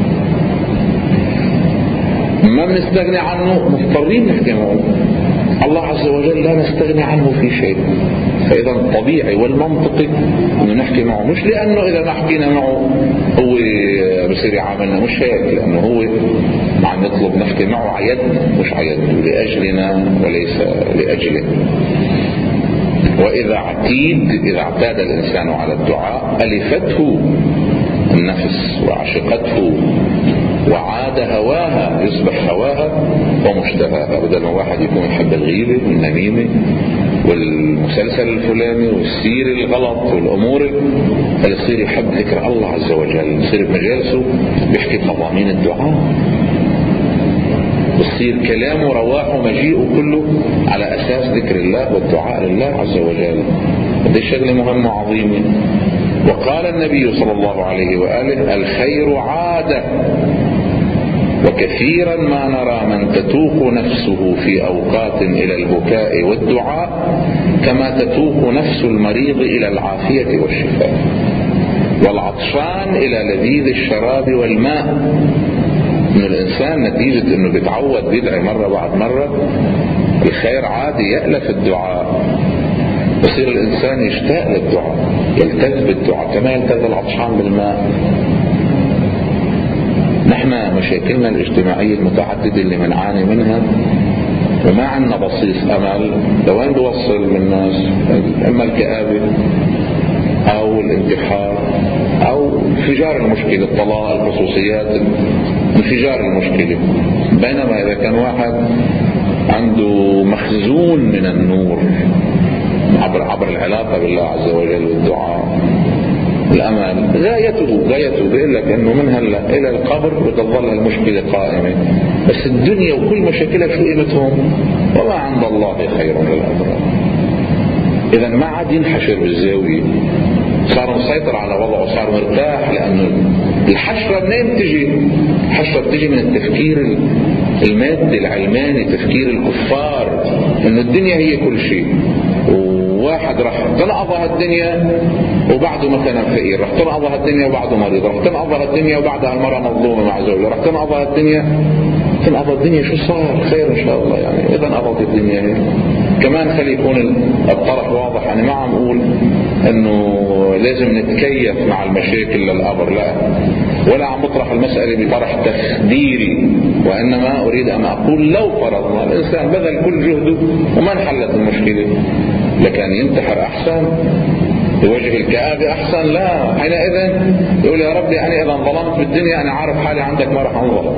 ما بنستغني عنه مضطرين نحكي معه. الله عز وجل لا نستغني عنه في شيء، فإذا الطبيعي والمنطقي أنه نحكي معه، مش لأنه إذا ما حكينا معه هو بصير يعاملنا، مش هيك، لأنه هو عم يطلب نحكي معه عيدنا مش عيدنا، لأجلنا وليس لأجله. وإذا اعتيد إذا اعتاد الإنسان على الدعاء ألفته النفس وعشقته وعاد هواها، يصبح هواها ومشتهاها. بدل ما واحد يكون يحب الغيبة والنميمة والمسلسل الفلاني والسير الغلط والأمور، فيصير يحب ذكر الله عز وجل، يصير بمجالسه بيحكي بمضامين الدعاء، يصير كلامه رواحه مجيئه كله على أساس ذكر الله والدعاء لله عز وجل. هذه شغلة مهمة وعظيمة. وقال النبي صلى الله عليه وآله: الخير عادة، وكثيرا ما نرى من تتوق نفسه في أوقات إلى البكاء والدعاء كما تتوق نفس المريض إلى العافية والشفاء، والعطشان إلى لذيذ الشراب والماء. إن الإنسان نتيجة إنه بيتعود بيدعي مرة بعد مرة، الخير عادي يألف الدعاء، يصير الإنسان يشتاق للدعاء، يلتذ بالدعاء كما يلتذ العطشان بالماء. نحن مشاكلنا الاجتماعية المتعددة اللي منعاني منها وما عندنا بصيص أمل، لوين بيوصل بالناس؟ إما الكآبة أو الانتحار أو انفجار المشكلة، الطلاق، الخصوصيات، انفجار المشكلة. بينما إذا كان واحد عنده مخزون من النور عبر عبر العلاقة بالله عز وجل والدعاء الأمان، غايته غايته بيقول لك إنه من هلا إلى القبر بتظل المشكلة قائمة، بس الدنيا وكل مشاكلها شو قيمتهم؟ وما عند الله خير للأبرار. إذا ما عاد ينحشر بالزاوية، صار مسيطر على وضعه، صار مرتاح، لأنه الحشرة منين تجي؟ الحشرة بتجي من التفكير المادي العلماني، تفكير الكفار إنه الدنيا هي كل شيء. واحد راح تنقضها الدنيا وبعده مثلا فقير، راح تنقضها الدنيا وبعده مريض، راح تنقضها الدنيا وبعدها المرأة مظلومة مع زوجها، راح تنقضها الدنيا تنقضى الدنيا شو صار؟ خير إن شاء الله. يعني إذا نقضت الدنيا هيك كمان خلي يكون الطرف واضح. أنا ما عم أقول إنه لازم نتكيف مع المشاكل للأمر، لا، ولا عم بطرح المسألة بطرح تخديري، وإنما أريد أن أقول لو فرضنا الإنسان بذل كل جهده وما انحلت المشكلة، لكان ينتحر أحسن، يواجه الكآبة أحسن. لا، حينئذ يقول يا ربي أنا إذا ظلمت بالدنيا أنا عارف حالي عندك ما راح أنظلم،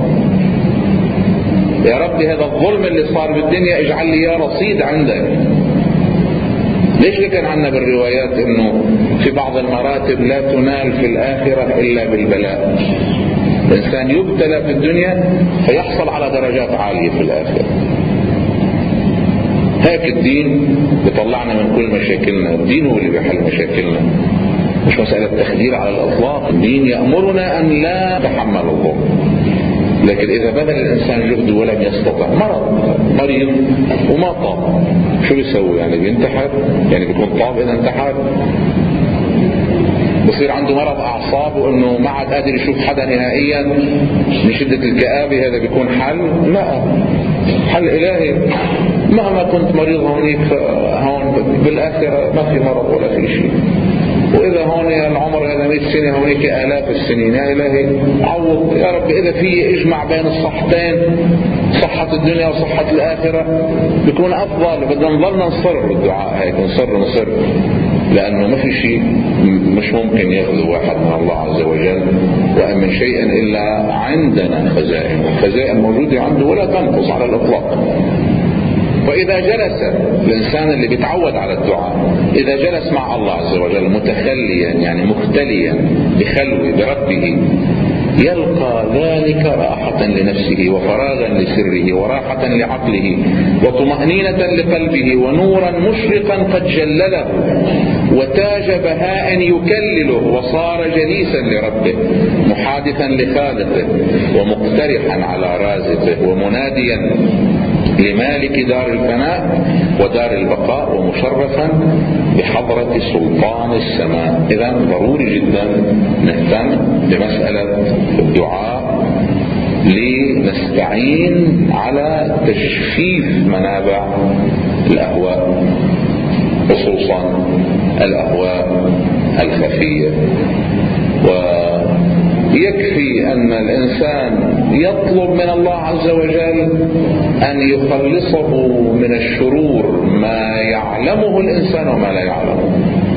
يا ربي هذا الظلم اللي صار بالدنيا اجعل لي يا رصيد عندك. ليش كان عندنا بالروايات انه في بعض المراتب لا تنال في الآخرة إلا بالبلاء؟ الإنسان يبتلى في الدنيا فيحصل على درجات عالية في الآخرة. هيك الدين بيطلعنا من كل مشاكلنا، الدين هو اللي بيحل مشاكلنا، مش مسألة تخدير على الإطلاق. الدين يأمرنا أن لا نتحمل الظلم، لكن إذا بذل الإنسان جهده ولم يستطع، مرض مريض وما طاب، شو بيسوي؟ يعني بينتحر؟ يعني بيكون طاب إذا انتحر؟ بصير عنده مرض أعصاب وأنه ما عاد قادر يشوف حدا نهائيا من شدة الكآبة، هذا بيكون حل؟ لا، حل إلهي. مهما كنت مريض هونيك هون بالآخرة ما في مرض ولا في شيء. وإذا هون العمر هذا مئة سنة هونيك آلاف السنين، يا إلهي عوض يا رب. إذا في إجمع بين الصحتين، صحة الدنيا وصحة الآخرة، بيكون أفضل. بدنا نظلنا نصر بالدعاء هيك، نصر نصر لأنه ما في شيء مش ممكن يأخذ واحد من الله عز وجل. وأن من شيء إلا عندنا خزائن، والخزائن موجودة عنده ولا تنقص على الإطلاق. وإذا جلس الإنسان اللي بيتعود على الدعاء، إذا جلس مع الله عز وجل متخليا يعني مختليا بخلوه بربه، يلقى ذلك راحة لنفسه وفراغا لسره وراحة لعقله وطمأنينة لقلبه ونورا مشرقا قد جلله وتاج بهاء يكلله، وصار جليسا لربه محادثا لخالقه ومقترحا على رازقه ومناديا لمالك دار الفناء ودار البقاء ومشرفا بحضرة سلطان السماء. إذن ضروري جدا نهتم بمسألة الدعاء لنستعين على تجفيف منابع الأهواء، خصوصا الأهواء الخفية. ويكفي أن الإنسان يطلب من الله عز وجل أن يخلصه من الشرور ما يعلمه الإنسان وما لا يعلمه.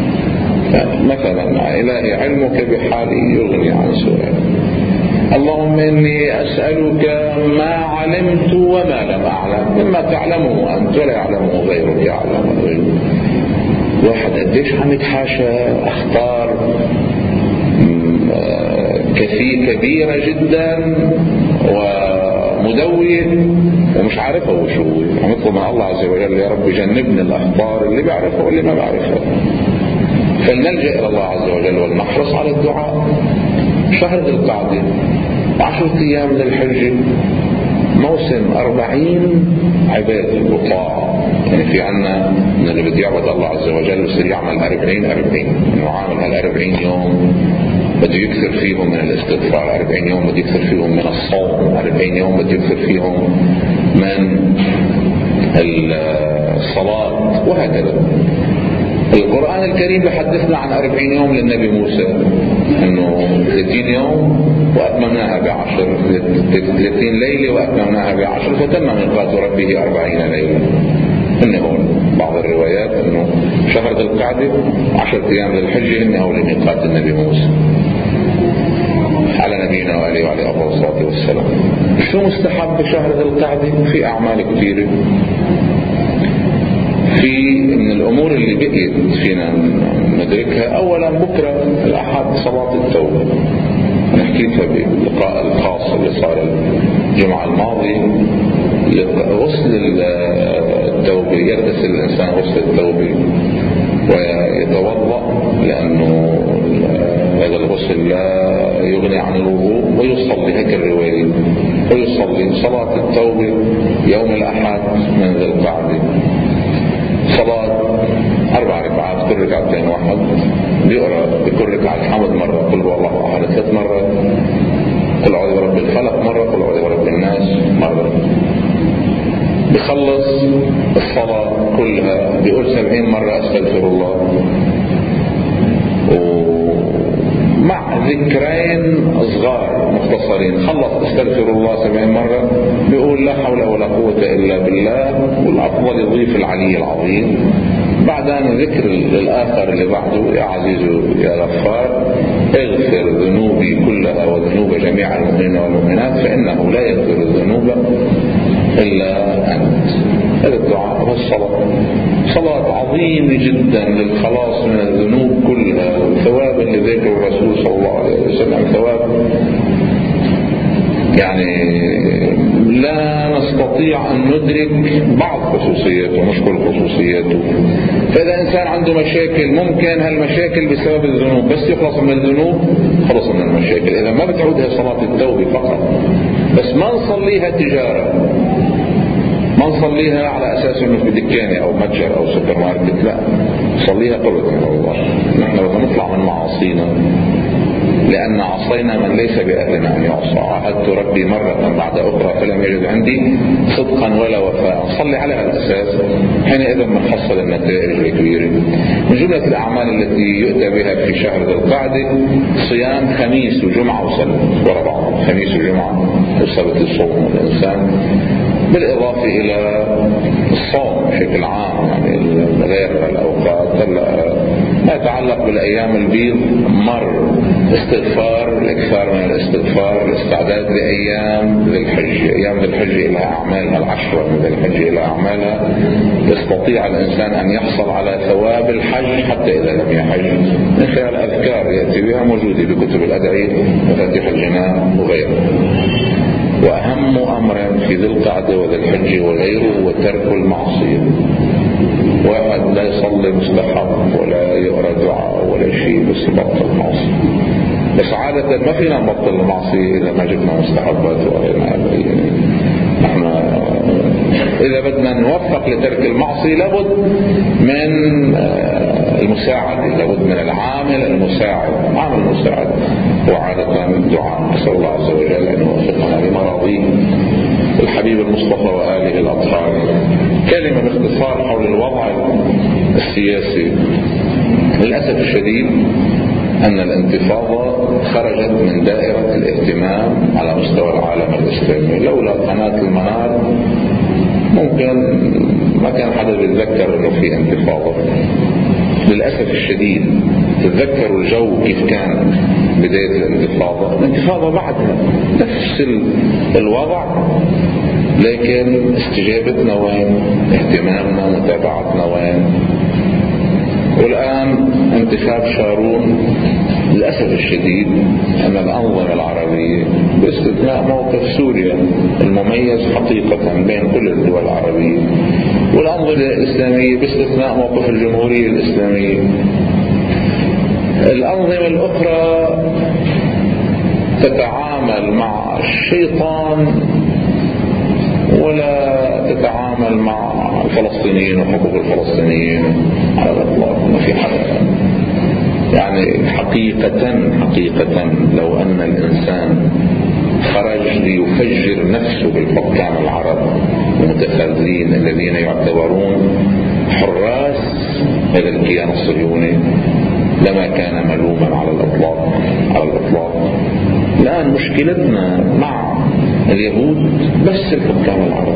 مثلا إلهي علمك بحالي يغني عن سؤال، اللهم إني أسألك ما علمت وما لم أعلم مما تعلمه أنت ولا يعلمه غيرك يعلم الغيب. واحد قديش عم يتحاشى أخطار كثير كبيرة جدا ومدوية ومش عارفها وشو. عم يطلب من الله عز وجل يا رب جنبني الأخطار اللي بعرفها واللي ما بعرفها. فلنلجأ إلى الله عز وجل ولنحرص على الدعاء. شهر ذي القعدة عشرة أيام للحج، موسم أربعين عبادة وطاعة. يعني في عنا من اللي بده يعبد الله عز وجل يصير يعمل أربعين أربعين، إنه عامل هالأربعين يوم بده يكثر فيهم من الاستغفار، أربعين يوم بده يكثر فيهم من الصوم، أربعين يوم بده يكثر فيهم من الصلاة، وهكذا. القرآن الكريم بحدثنا عن أربعين يوم للنبي موسى، أنه ثلاثين يوم وأتممناها بعشر، ثلاثين ليلة وأتممناها بعشر، فتم ميقات ربه أربعين ليلة. إنه بعض الروايات أنه شهر ذي القعدة عشرة أيام للحج إنه لميقات النبي موسى على نبينا وآله وعلى أفضل الصلاة والسلام. شو مستحب بشهر ذي القعدة؟ في أعمال كثيرة. في من الأمور اللي بقيت فينا ندركها، أولا بكرة الأحد صلاة التوبة، نحكيتها باللقاء الخاص اللي صار الجمعة الماضية. غسل التوبة، يغتسل الإنسان غسل التوبة ويتوضأ، لأنه هذا الغسل لا يغني عن الوضوء، ويصلي، هيك الرواية، ويصلي صلاة التوبة يوم الأحد من ذي القعدة. صلاة أربع ركعات، كل ركعتين واحد، بيقرأ بكل ركعة الحمد مرة، قل هو الله أحد ثلاث مرات، قل أعوذ برب الفلق مرة، قل أعوذ برب الناس مرة. بخلص الصلاة كلها بيقول سبعين مرة أستغفر الله، ومع ذكرين صغار مختصرين. خلص استغفر الله سبعين مرة بيقول لا حول ولا قوة إلا بالله، والأفضل يضيف العلي العظيم. بعدين ذكر الآخر اللي بعده، يا عزيز يا غفار اغفر ذنوبي كلها وذنوب جميع المؤمنين والمؤمنات فإنه لا يغفر الذنوب إلا أنت. هذا الدعاء والصلاة صلاة عظيمة جدا للخلاص من الذنوب كلها، ثواب اللي ذكر الرسول صلى الله عليه وسلم، ثواب يعني لا نستطيع أن ندرك بعض خصوصياته مش كل خصوصياته. فإذا إنسان عنده مشاكل، ممكن هالمشاكل بسبب الذنوب، بس يخلص من الذنوب خلص من المشاكل. إذا ما بتعودها صلاة التوبة فقط، بس ما نصليها تجارة، ما نصليها على أساس أنه في دكانة أو متجر أو سوبر ماركت، لا، نصليها قربة من الله. نحن بدنا نطلع من معاصينا لأن عصينا من ليس بأهلنا أن يعصى. عاهدت ربي مرة بعد أخرى فلم يجد عندي صدقا ولا وفاء. نصلي على هذا الأساس، حينئذ بنحصل النتائج الكبيرة. من جملة الأعمال التي يؤتى بها في شهر ذي القعدة صيام خميس وجمعة وسبت ورا بعض، خميس وجمعة وسبت الصوم الإنسان، بالإضافة إلى الصوم بشكل عام، يعني غير الأوقات. ما يتعلق بالأيام البيض مر استغفار، الإكثار من الاستغفار، الاستعداد لأيام ذي الحج. أيام ذي الحج إلى أعمالها، العشرة من ذي الحج إلى أعمالها يستطيع الإنسان أن يحصل على ثواب الحج حتى إذا لم يحج من خلال أذكار يأتي بها موجودة بكتب الأدعية، مفاتيح الجنان وغيرها. وأهم أمر في ذي القعدة وذي الحج وغيره هو ترك المعصية. واحد لا يصلي مستحب ولا يقرأ دعاء ولا شيء، بس يبطل المعصية. بس عادة ما فينا نبطل المعصية إذا ما جبنا مستحبات وغيرها. نحن إذا بدنا نوفق لترك المعصية لابد من المساعدة، لابد من العامل المساعد. عامل المساعد هو عادة الدعاء. نسأل الله عز وجل أن يوفقنا لمراضيه. الحبيب المصطفى وآله الأطهار. كلمة باختصار حول الوضع السياسي. للأسف الشديد أن الانتفاضة خرجت من دائرة الاهتمام على مستوى العالم الإسلامي. لولا قناة المنار ممكن ما كان حدا يتذكر أنه في انتفاضة. للأسف الشديد تتذكروا الجو كيف كان بداية الانتفاضة. الانتفاضة بعدها نفس الوضع، لكن استجابتنا وين؟ اهتمامنا، متابعتنا وين؟ والآن انتخاب شارون. للأسف الشديد أن الأنظمة العربية باستثناء موقف سوريا المميز حقيقة بين كل الدول العربية، والأنظمة الإسلامية باستثناء موقف الجمهورية الإسلامية، الأنظمة الأخرى تتعامل مع الشيطان ولا تتعامل مع الفلسطينيين وحقوق الفلسطينيين على الإطلاق. ما في حدا يعني حقيقة حقيقة لو أن الإنسان خرج ليفجر نفسه بالحكام العرب المتخاذلين الذين يعتبرون حراس هذا الكيان الصهيوني لما كان ملوما على الإطلاق على الإطلاق. الآن مشكلتنا مع اليهود بس الحكام العرب.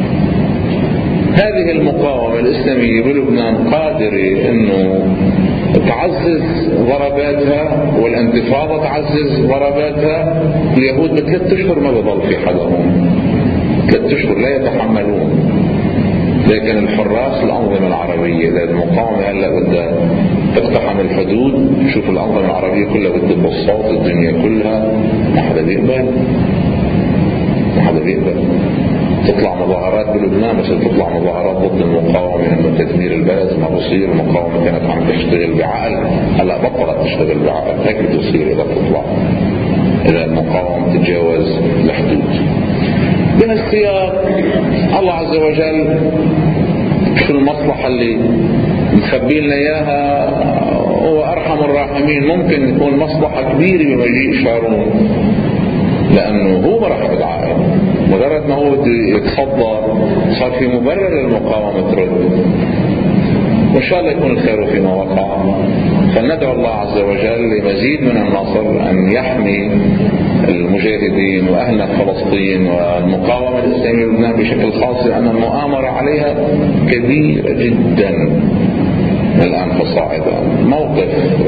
هذه المقاومة الإسلامية بلبنان قادرة أنه تعزز ضرباتها، والانتفاضة تعزز ضرباتها. اليهود بثلاث أشهر ما بضل في حدهم، ثلاث أشهر لا يتحملون. لكن الحراس الأنظمة العربية، إذا المقاومة هلا بدها تقتحم الحدود، شوف الأنظمة العربية كلها بدها تبسط الدنيا كلها، ما حدا بيقبل، ما حدا بيقبل. تطلع مظاهرات بلبنان بس تطلع مظاهرات ضد المقاومة انه تدمير البلد. ما بصير، المقاومة كانت عم تشتغل بعقل، هلا بطلت تشتغل بعقل. هيك بتصير اذا تطلع، اذا المقاومة تتجاوز الحدود. بهالسياق الله عز وجل شو المصلحة اللي مخبي لنا اياها؟ هو ارحم الراحمين. ممكن يكون مصلحة كبيرة بمجيء شارون، لأنه هو ما راح يتعاقب. مجرد ما هو يتصدى صار في مبرر للمقاومة ترد. وإن شاء الله يكون الخير فيما وقع. فندعو الله عز وجل لمزيد من النصر، أن يحمي المجاهدين وأهلنا فلسطين والمقاومة الإسلامية لبنان بشكل خاص، لأن المؤامرة عليها كبيرة جدا من الآن فصاعدا. موقف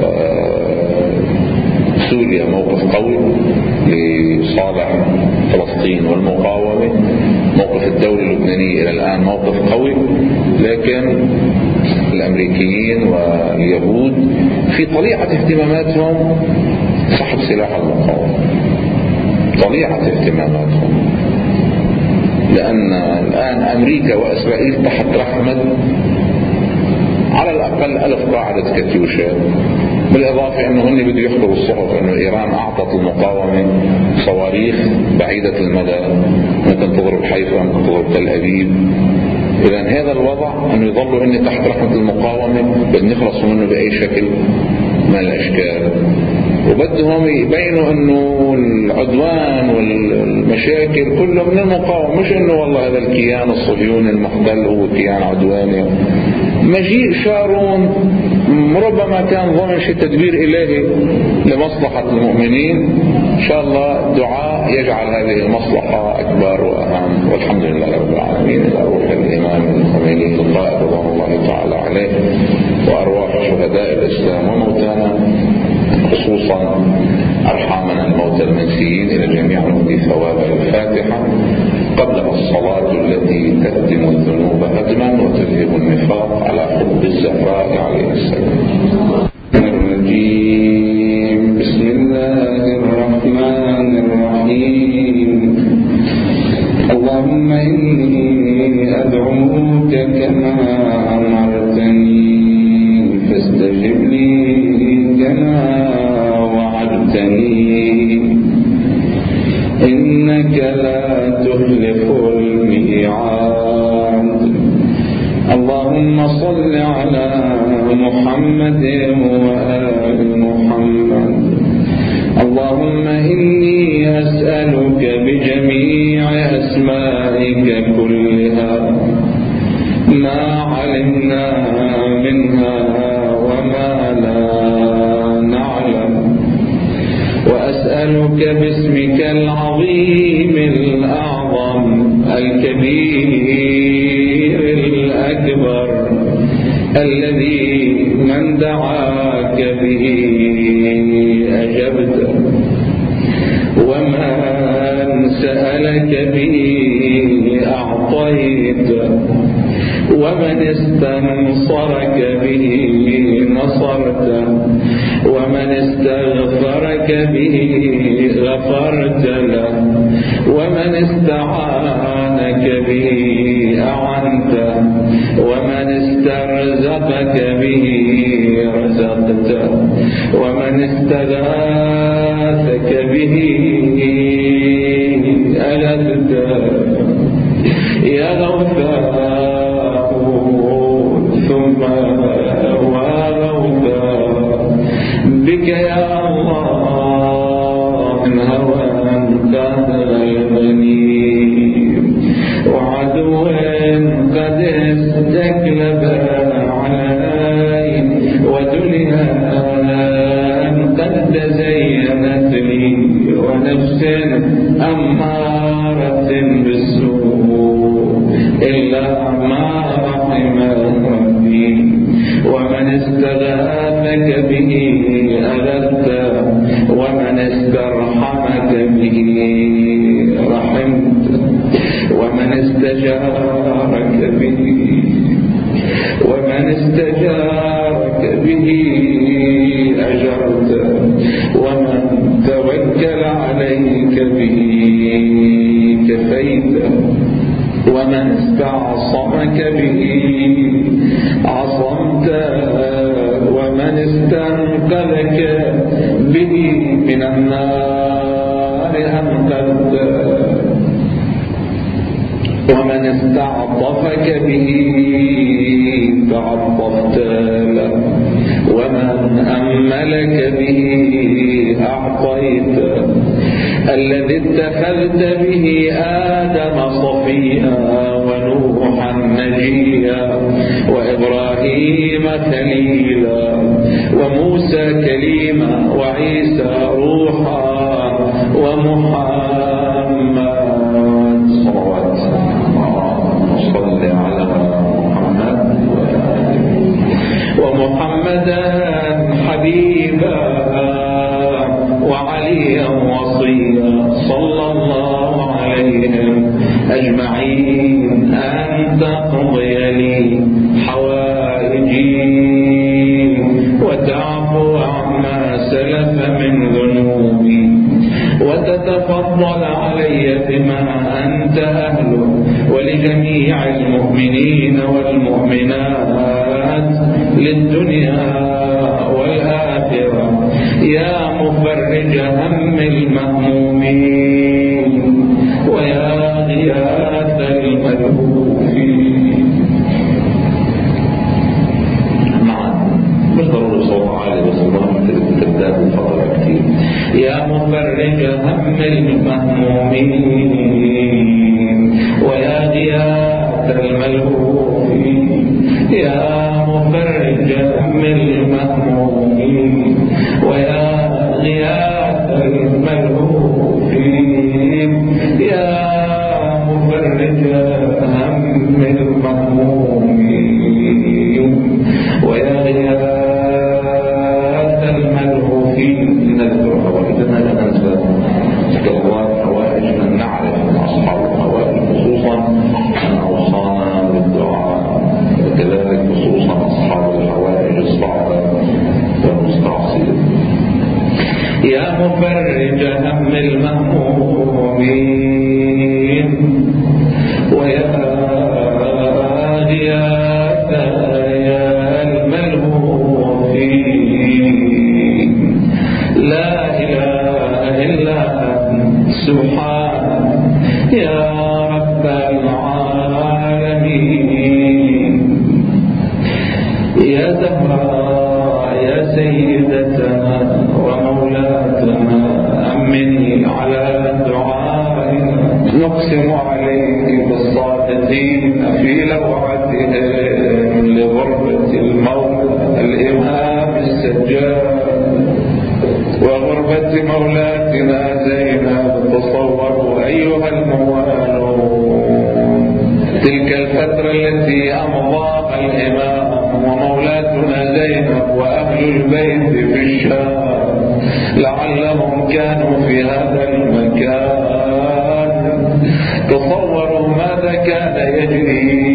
سوريا موقف قوي لصالح فلسطين والمقاومة، موقف الدولة اللبنانية إلى الآن موقف قوي، لكن الأمريكيين واليهود في طليعة اهتماماتهم سحب سلاح المقاومة، طليعة اهتماماتهم. لأن الآن أمريكا وإسرائيل تحت رحمة على الأقل ألف قاعدة كاتيوشا، بالإضافة أنه هن بده يحضروا الصحف أنه إيران أعطت المقاومة صواريخ بعيدة المدى، ممكن تضرب حيفا، ممكن تضرب تل أبيب. إذا هذا الوضع أنه يظلوا إن تحت رحمة المقاومة بدنا نخلص منه بأي شكل من الأشكال، وبدهم يبينوا أنه العدوان والمشاكل كله من المقاومة، مش أنه والله هذا الكيان الصهيوني المحتل هو كيان عدواني. مجيء شارون ربما كان ضمن شيء تدبير إلهي لمصلحة المؤمنين. إن شاء الله دعاء يجعل هذه المصلحة أكبر وأهم، والحمد لله رب العالمين. أروح الإمام الخميني القائد رضوان الله تعالى عليه وأرواح شهداء الإسلام وموتانا، خصوصا أرحامنا الموتى المنسيين، إلى جميع نهدي ثواب الفاتحة قبل الصلاة التي تهدم الذنوب هدما وتذهب النفاق على حب الزهراء عليه السلام. الرجيم. بسم الله الرحمن الرحيم. اللهم إني أدعوك كما أمرتني فاستجب لي كما وعدتني، إنك لا تخلف الميعاد. اللهم صل على محمد وآل محمد. اللهم إني أسألك بجميع أسمائك كلها ما علمنا منها وما لا نعلم، وأسألك باسمك العظيم الأعظم الكبير الأكبر الذي من دعاك به أجبت، ومن سألك به أعطيت، ومن استنصرك به نصرت، ومن استغفرك به غفرت له، ومن استعانك به أعنت، ومن استرزقك به رزقت، ومن استغاثك به ألذت. يا غوثاء ثم وغوثاء بك يا الله من هوى قد غلبني، وعدو قد استكلب علي، ودنيا قد تزينت لي، ونفس أمارة بالسوء إلا ما رحم ربي، ومن استغاثك به أغثت، ومن استرحمك به رحمت، ومن استجارك به ومن استجارك به أجرت، ومن توكل عليك به كفيت، ومن استعصمك به عصمت، ومن استنقذك به من النار أنقذت، ومن استعطفك به تعطفت له، ومن أملك به أعطيت. الذي اتخذت به آدم صفيا، ونوحا نجيا، وإبراهيم خليلا، وموسى كليما، وعيسى روحا، ومحمد صلوات صل على محمد ومحمدا حبيبا وعليا وصيا، صلى الله عليهم أجمعين أن تقضي لي حوائجي وتعفو عما سلف من ذنوبي، وتتفضل علي بما أنت أهله، ولجميع المؤمنين والمؤمنات للدنيا والآخرة، يا مفرج هم المهمومين
هم المهمومين ويا غياث الملهوفين يا مفرج هم المهمومين ويا غياث الملهوفين يا مفرج هم المهمومين ويا غياث الملهوفين. نذكر حوائجنا لا ننسى استغفار حوائج من نعرف من أصحاب الحوائج، خصوصا من أوصانا بالدعاء، وكذلك خصوصا أصحاب الحوائج الصعبة والمستعصية. يا مفرج هم المهمومين ويا غياث الملهوفين لا إله إلا أنت سبحانك يا رب العالمين. يا زهراء يا سيدتنا ومولاتنا أمني على دعائنا، نقسم عليك بالصادقين في لوعتهم لغربة المولى الإمام السجاد وغربة مولاتنا زينب. تصوروا أيها الموالون تلك الفترة التي أمضاها الإمام ومولاتنا زينب وأهل البيت في الشام، لعلهم كانوا في هذا المكان. تصوروا ماذا كان يجري.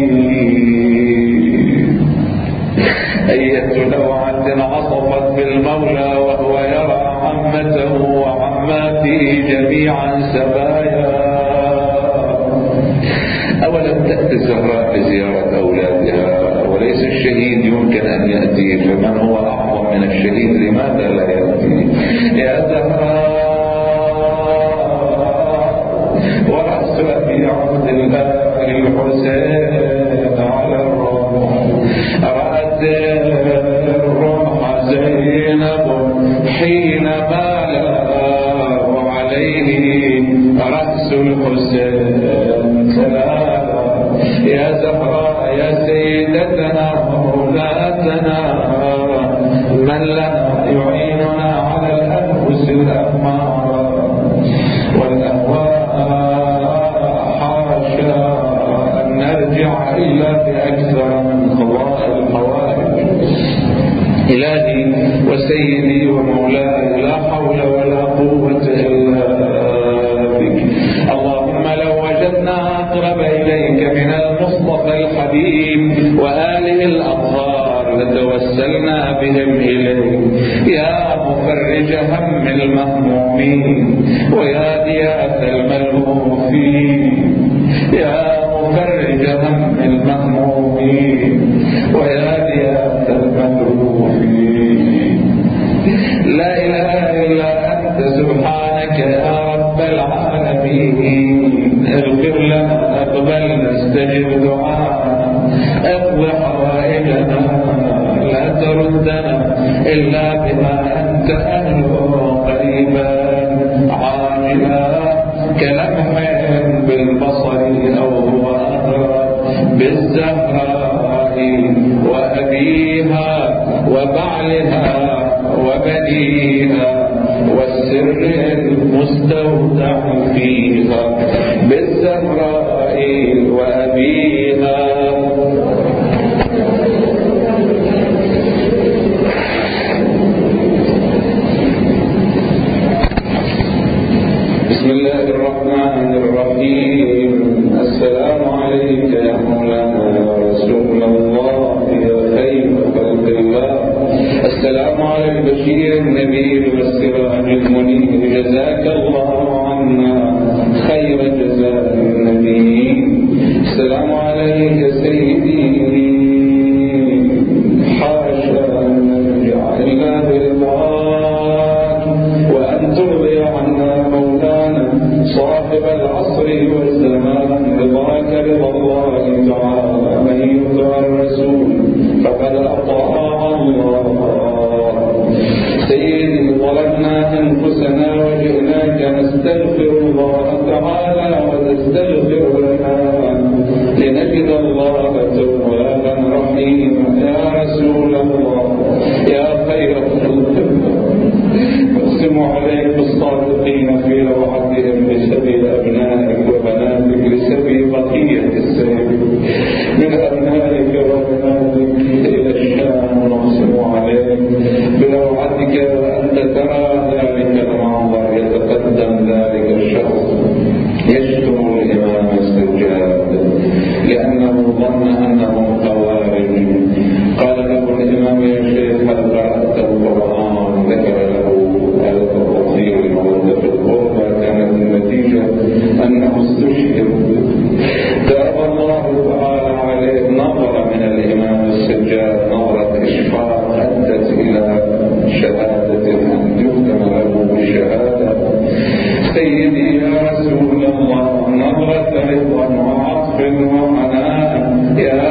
أية لوعة عصفت بالمولى وهو يرى عمته وعماته جميعا سبايا. أولم تأتي الزهراء لزيارة أولادها؟ وليس الشهيد يمكن أن يأتي، فمن هو أعظم من الشهيد؟ لماذا لا يأتي؟ يا زهراء ورأس أبي عبد الله الحسين على الرمح، رأت الرمح زينب حين مال وعليه رأس الحسين ثلاثة. يا زهراء يا سيدتنا ومولاتنا من لنا يعيننا على الأنفس الأمارة والأهواء، حاشا أن نرجع إلا بأكثر من قضاء الحوائج. إلهي وسيدي ومولاي لا حول ولا قوة إلا بك. اللهم لو وجدنا أقرب إليك من المصطفى الحبيب وآله الأطهار لتوسلنا بهم إليك يا مفرج هم المهمومين ويا غياث الملهوفين يا مفرج هم المهمومين ويا غياث الملهوفين. لا إله إلا أنت سبحانك يا رب العالمين. اغفر لنا، اقبل، استجب دعاءنا، اقض حوائجنا، لا تردنا إلا بما أنت أهله قريبا عاجلا كلمح بالبصر أو هو أقرب بالزهراء وأبيها وبعلها وبنيها والسر المستودع فيها بالزهراء وأبيها. بسم الله الرحمن الرحيم. السلام عليك يا مولانا يا رسول الله يا خير خلق الله. السلام على البشير النبيل والسراج المنير. جزاك الله عنا خير جزاء النبيين. السلام عليك سيدي، حاشا أن نرجع إلا بالله وأن ترضي عنا مولانا صاحب العصر والزمان. رضاك رضا الله تعالى. من يطع الرسول فقد أطاع الله. سيدي ظلمنا أنفسنا وجئناك نستغفر نستغفر الله تعالى وتستغفر لنا لنجد الله توابا رحيما. يا رسول الله يا خير خلق أقسم عليك الصادقين في روعتهم لسبيل أبنائك وبناتك لسبيل بقية السبيل من أبنائك وبناتك إلى الشام نقسم عليك بروعتك وأنت ترى ذلك المنظر يتقدم ذلك الشخص يشتم الإمام السجاد لأنه ظن أنهم خوارج. قال له الإمام يا شيخ هل قرأت القرآن؟ ذكر له آية التفسير الموجودة في القرآن. كانت النتيجة أنه استشهد. تاب الله تعالى عليه. نظر من الإمام السجاد نظرة إشفاق أدت إلى شهادة أن يختم له بالشهادة. سيدي يا رسول الله نظرة رضا وعطف وعناء يا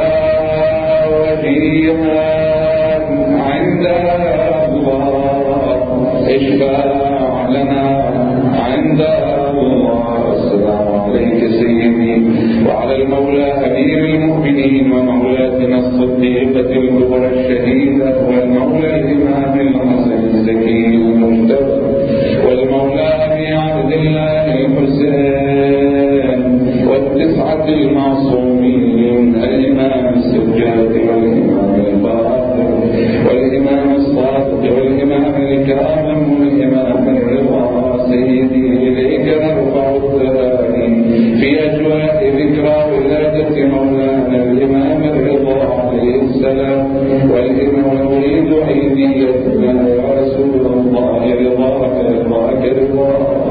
وجيها عند الله اشفع لنا عند الله. السلام عليك سيدي وعلى المولى أمير المؤمنين ومولاتنا الصديقة الكبرى الشهيدة والمولى الإمام الحسن الزكي المجتبى والمولى أبي عبد الله الحسين والتسعة المعصومين الإمام السجاد والإمام الباقر والإمام الصادق والإمام الكاظم والإمام الرضا. سيدي إليك نرفع التهاني في أجواء ذكرى ولادة مولانا الإمام الرضا عليه السلام. والإمام نريد عيديتنا يا رسول الله رضاك رضاك رضاك.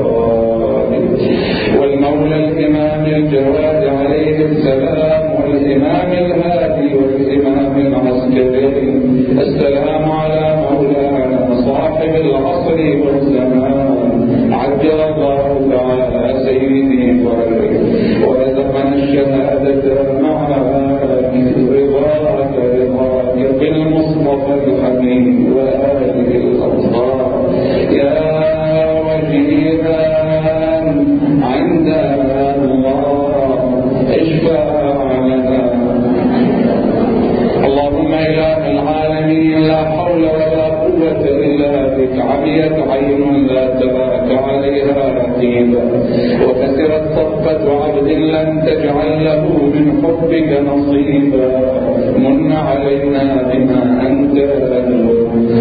والمولى الإمام الجواد عليه السلام والإمام الهادي والإمام العسكري. السلام على مولانا صاحب العصر والزمان عجل الله تعالى سيدي ورزقنا الشهادة معك رضاك رضاك بالمصطفى الحبيب وآله الأطهار. يا وجيها عند الله اشفع لنا. اللهم إله العالمين لا حول ولا قوة إلا بك. عميت عين لا تراك عليها رقيبا وكسرت صفة عبد لم تجعل له من حبك نصيبا. من علينا بما أنت أهله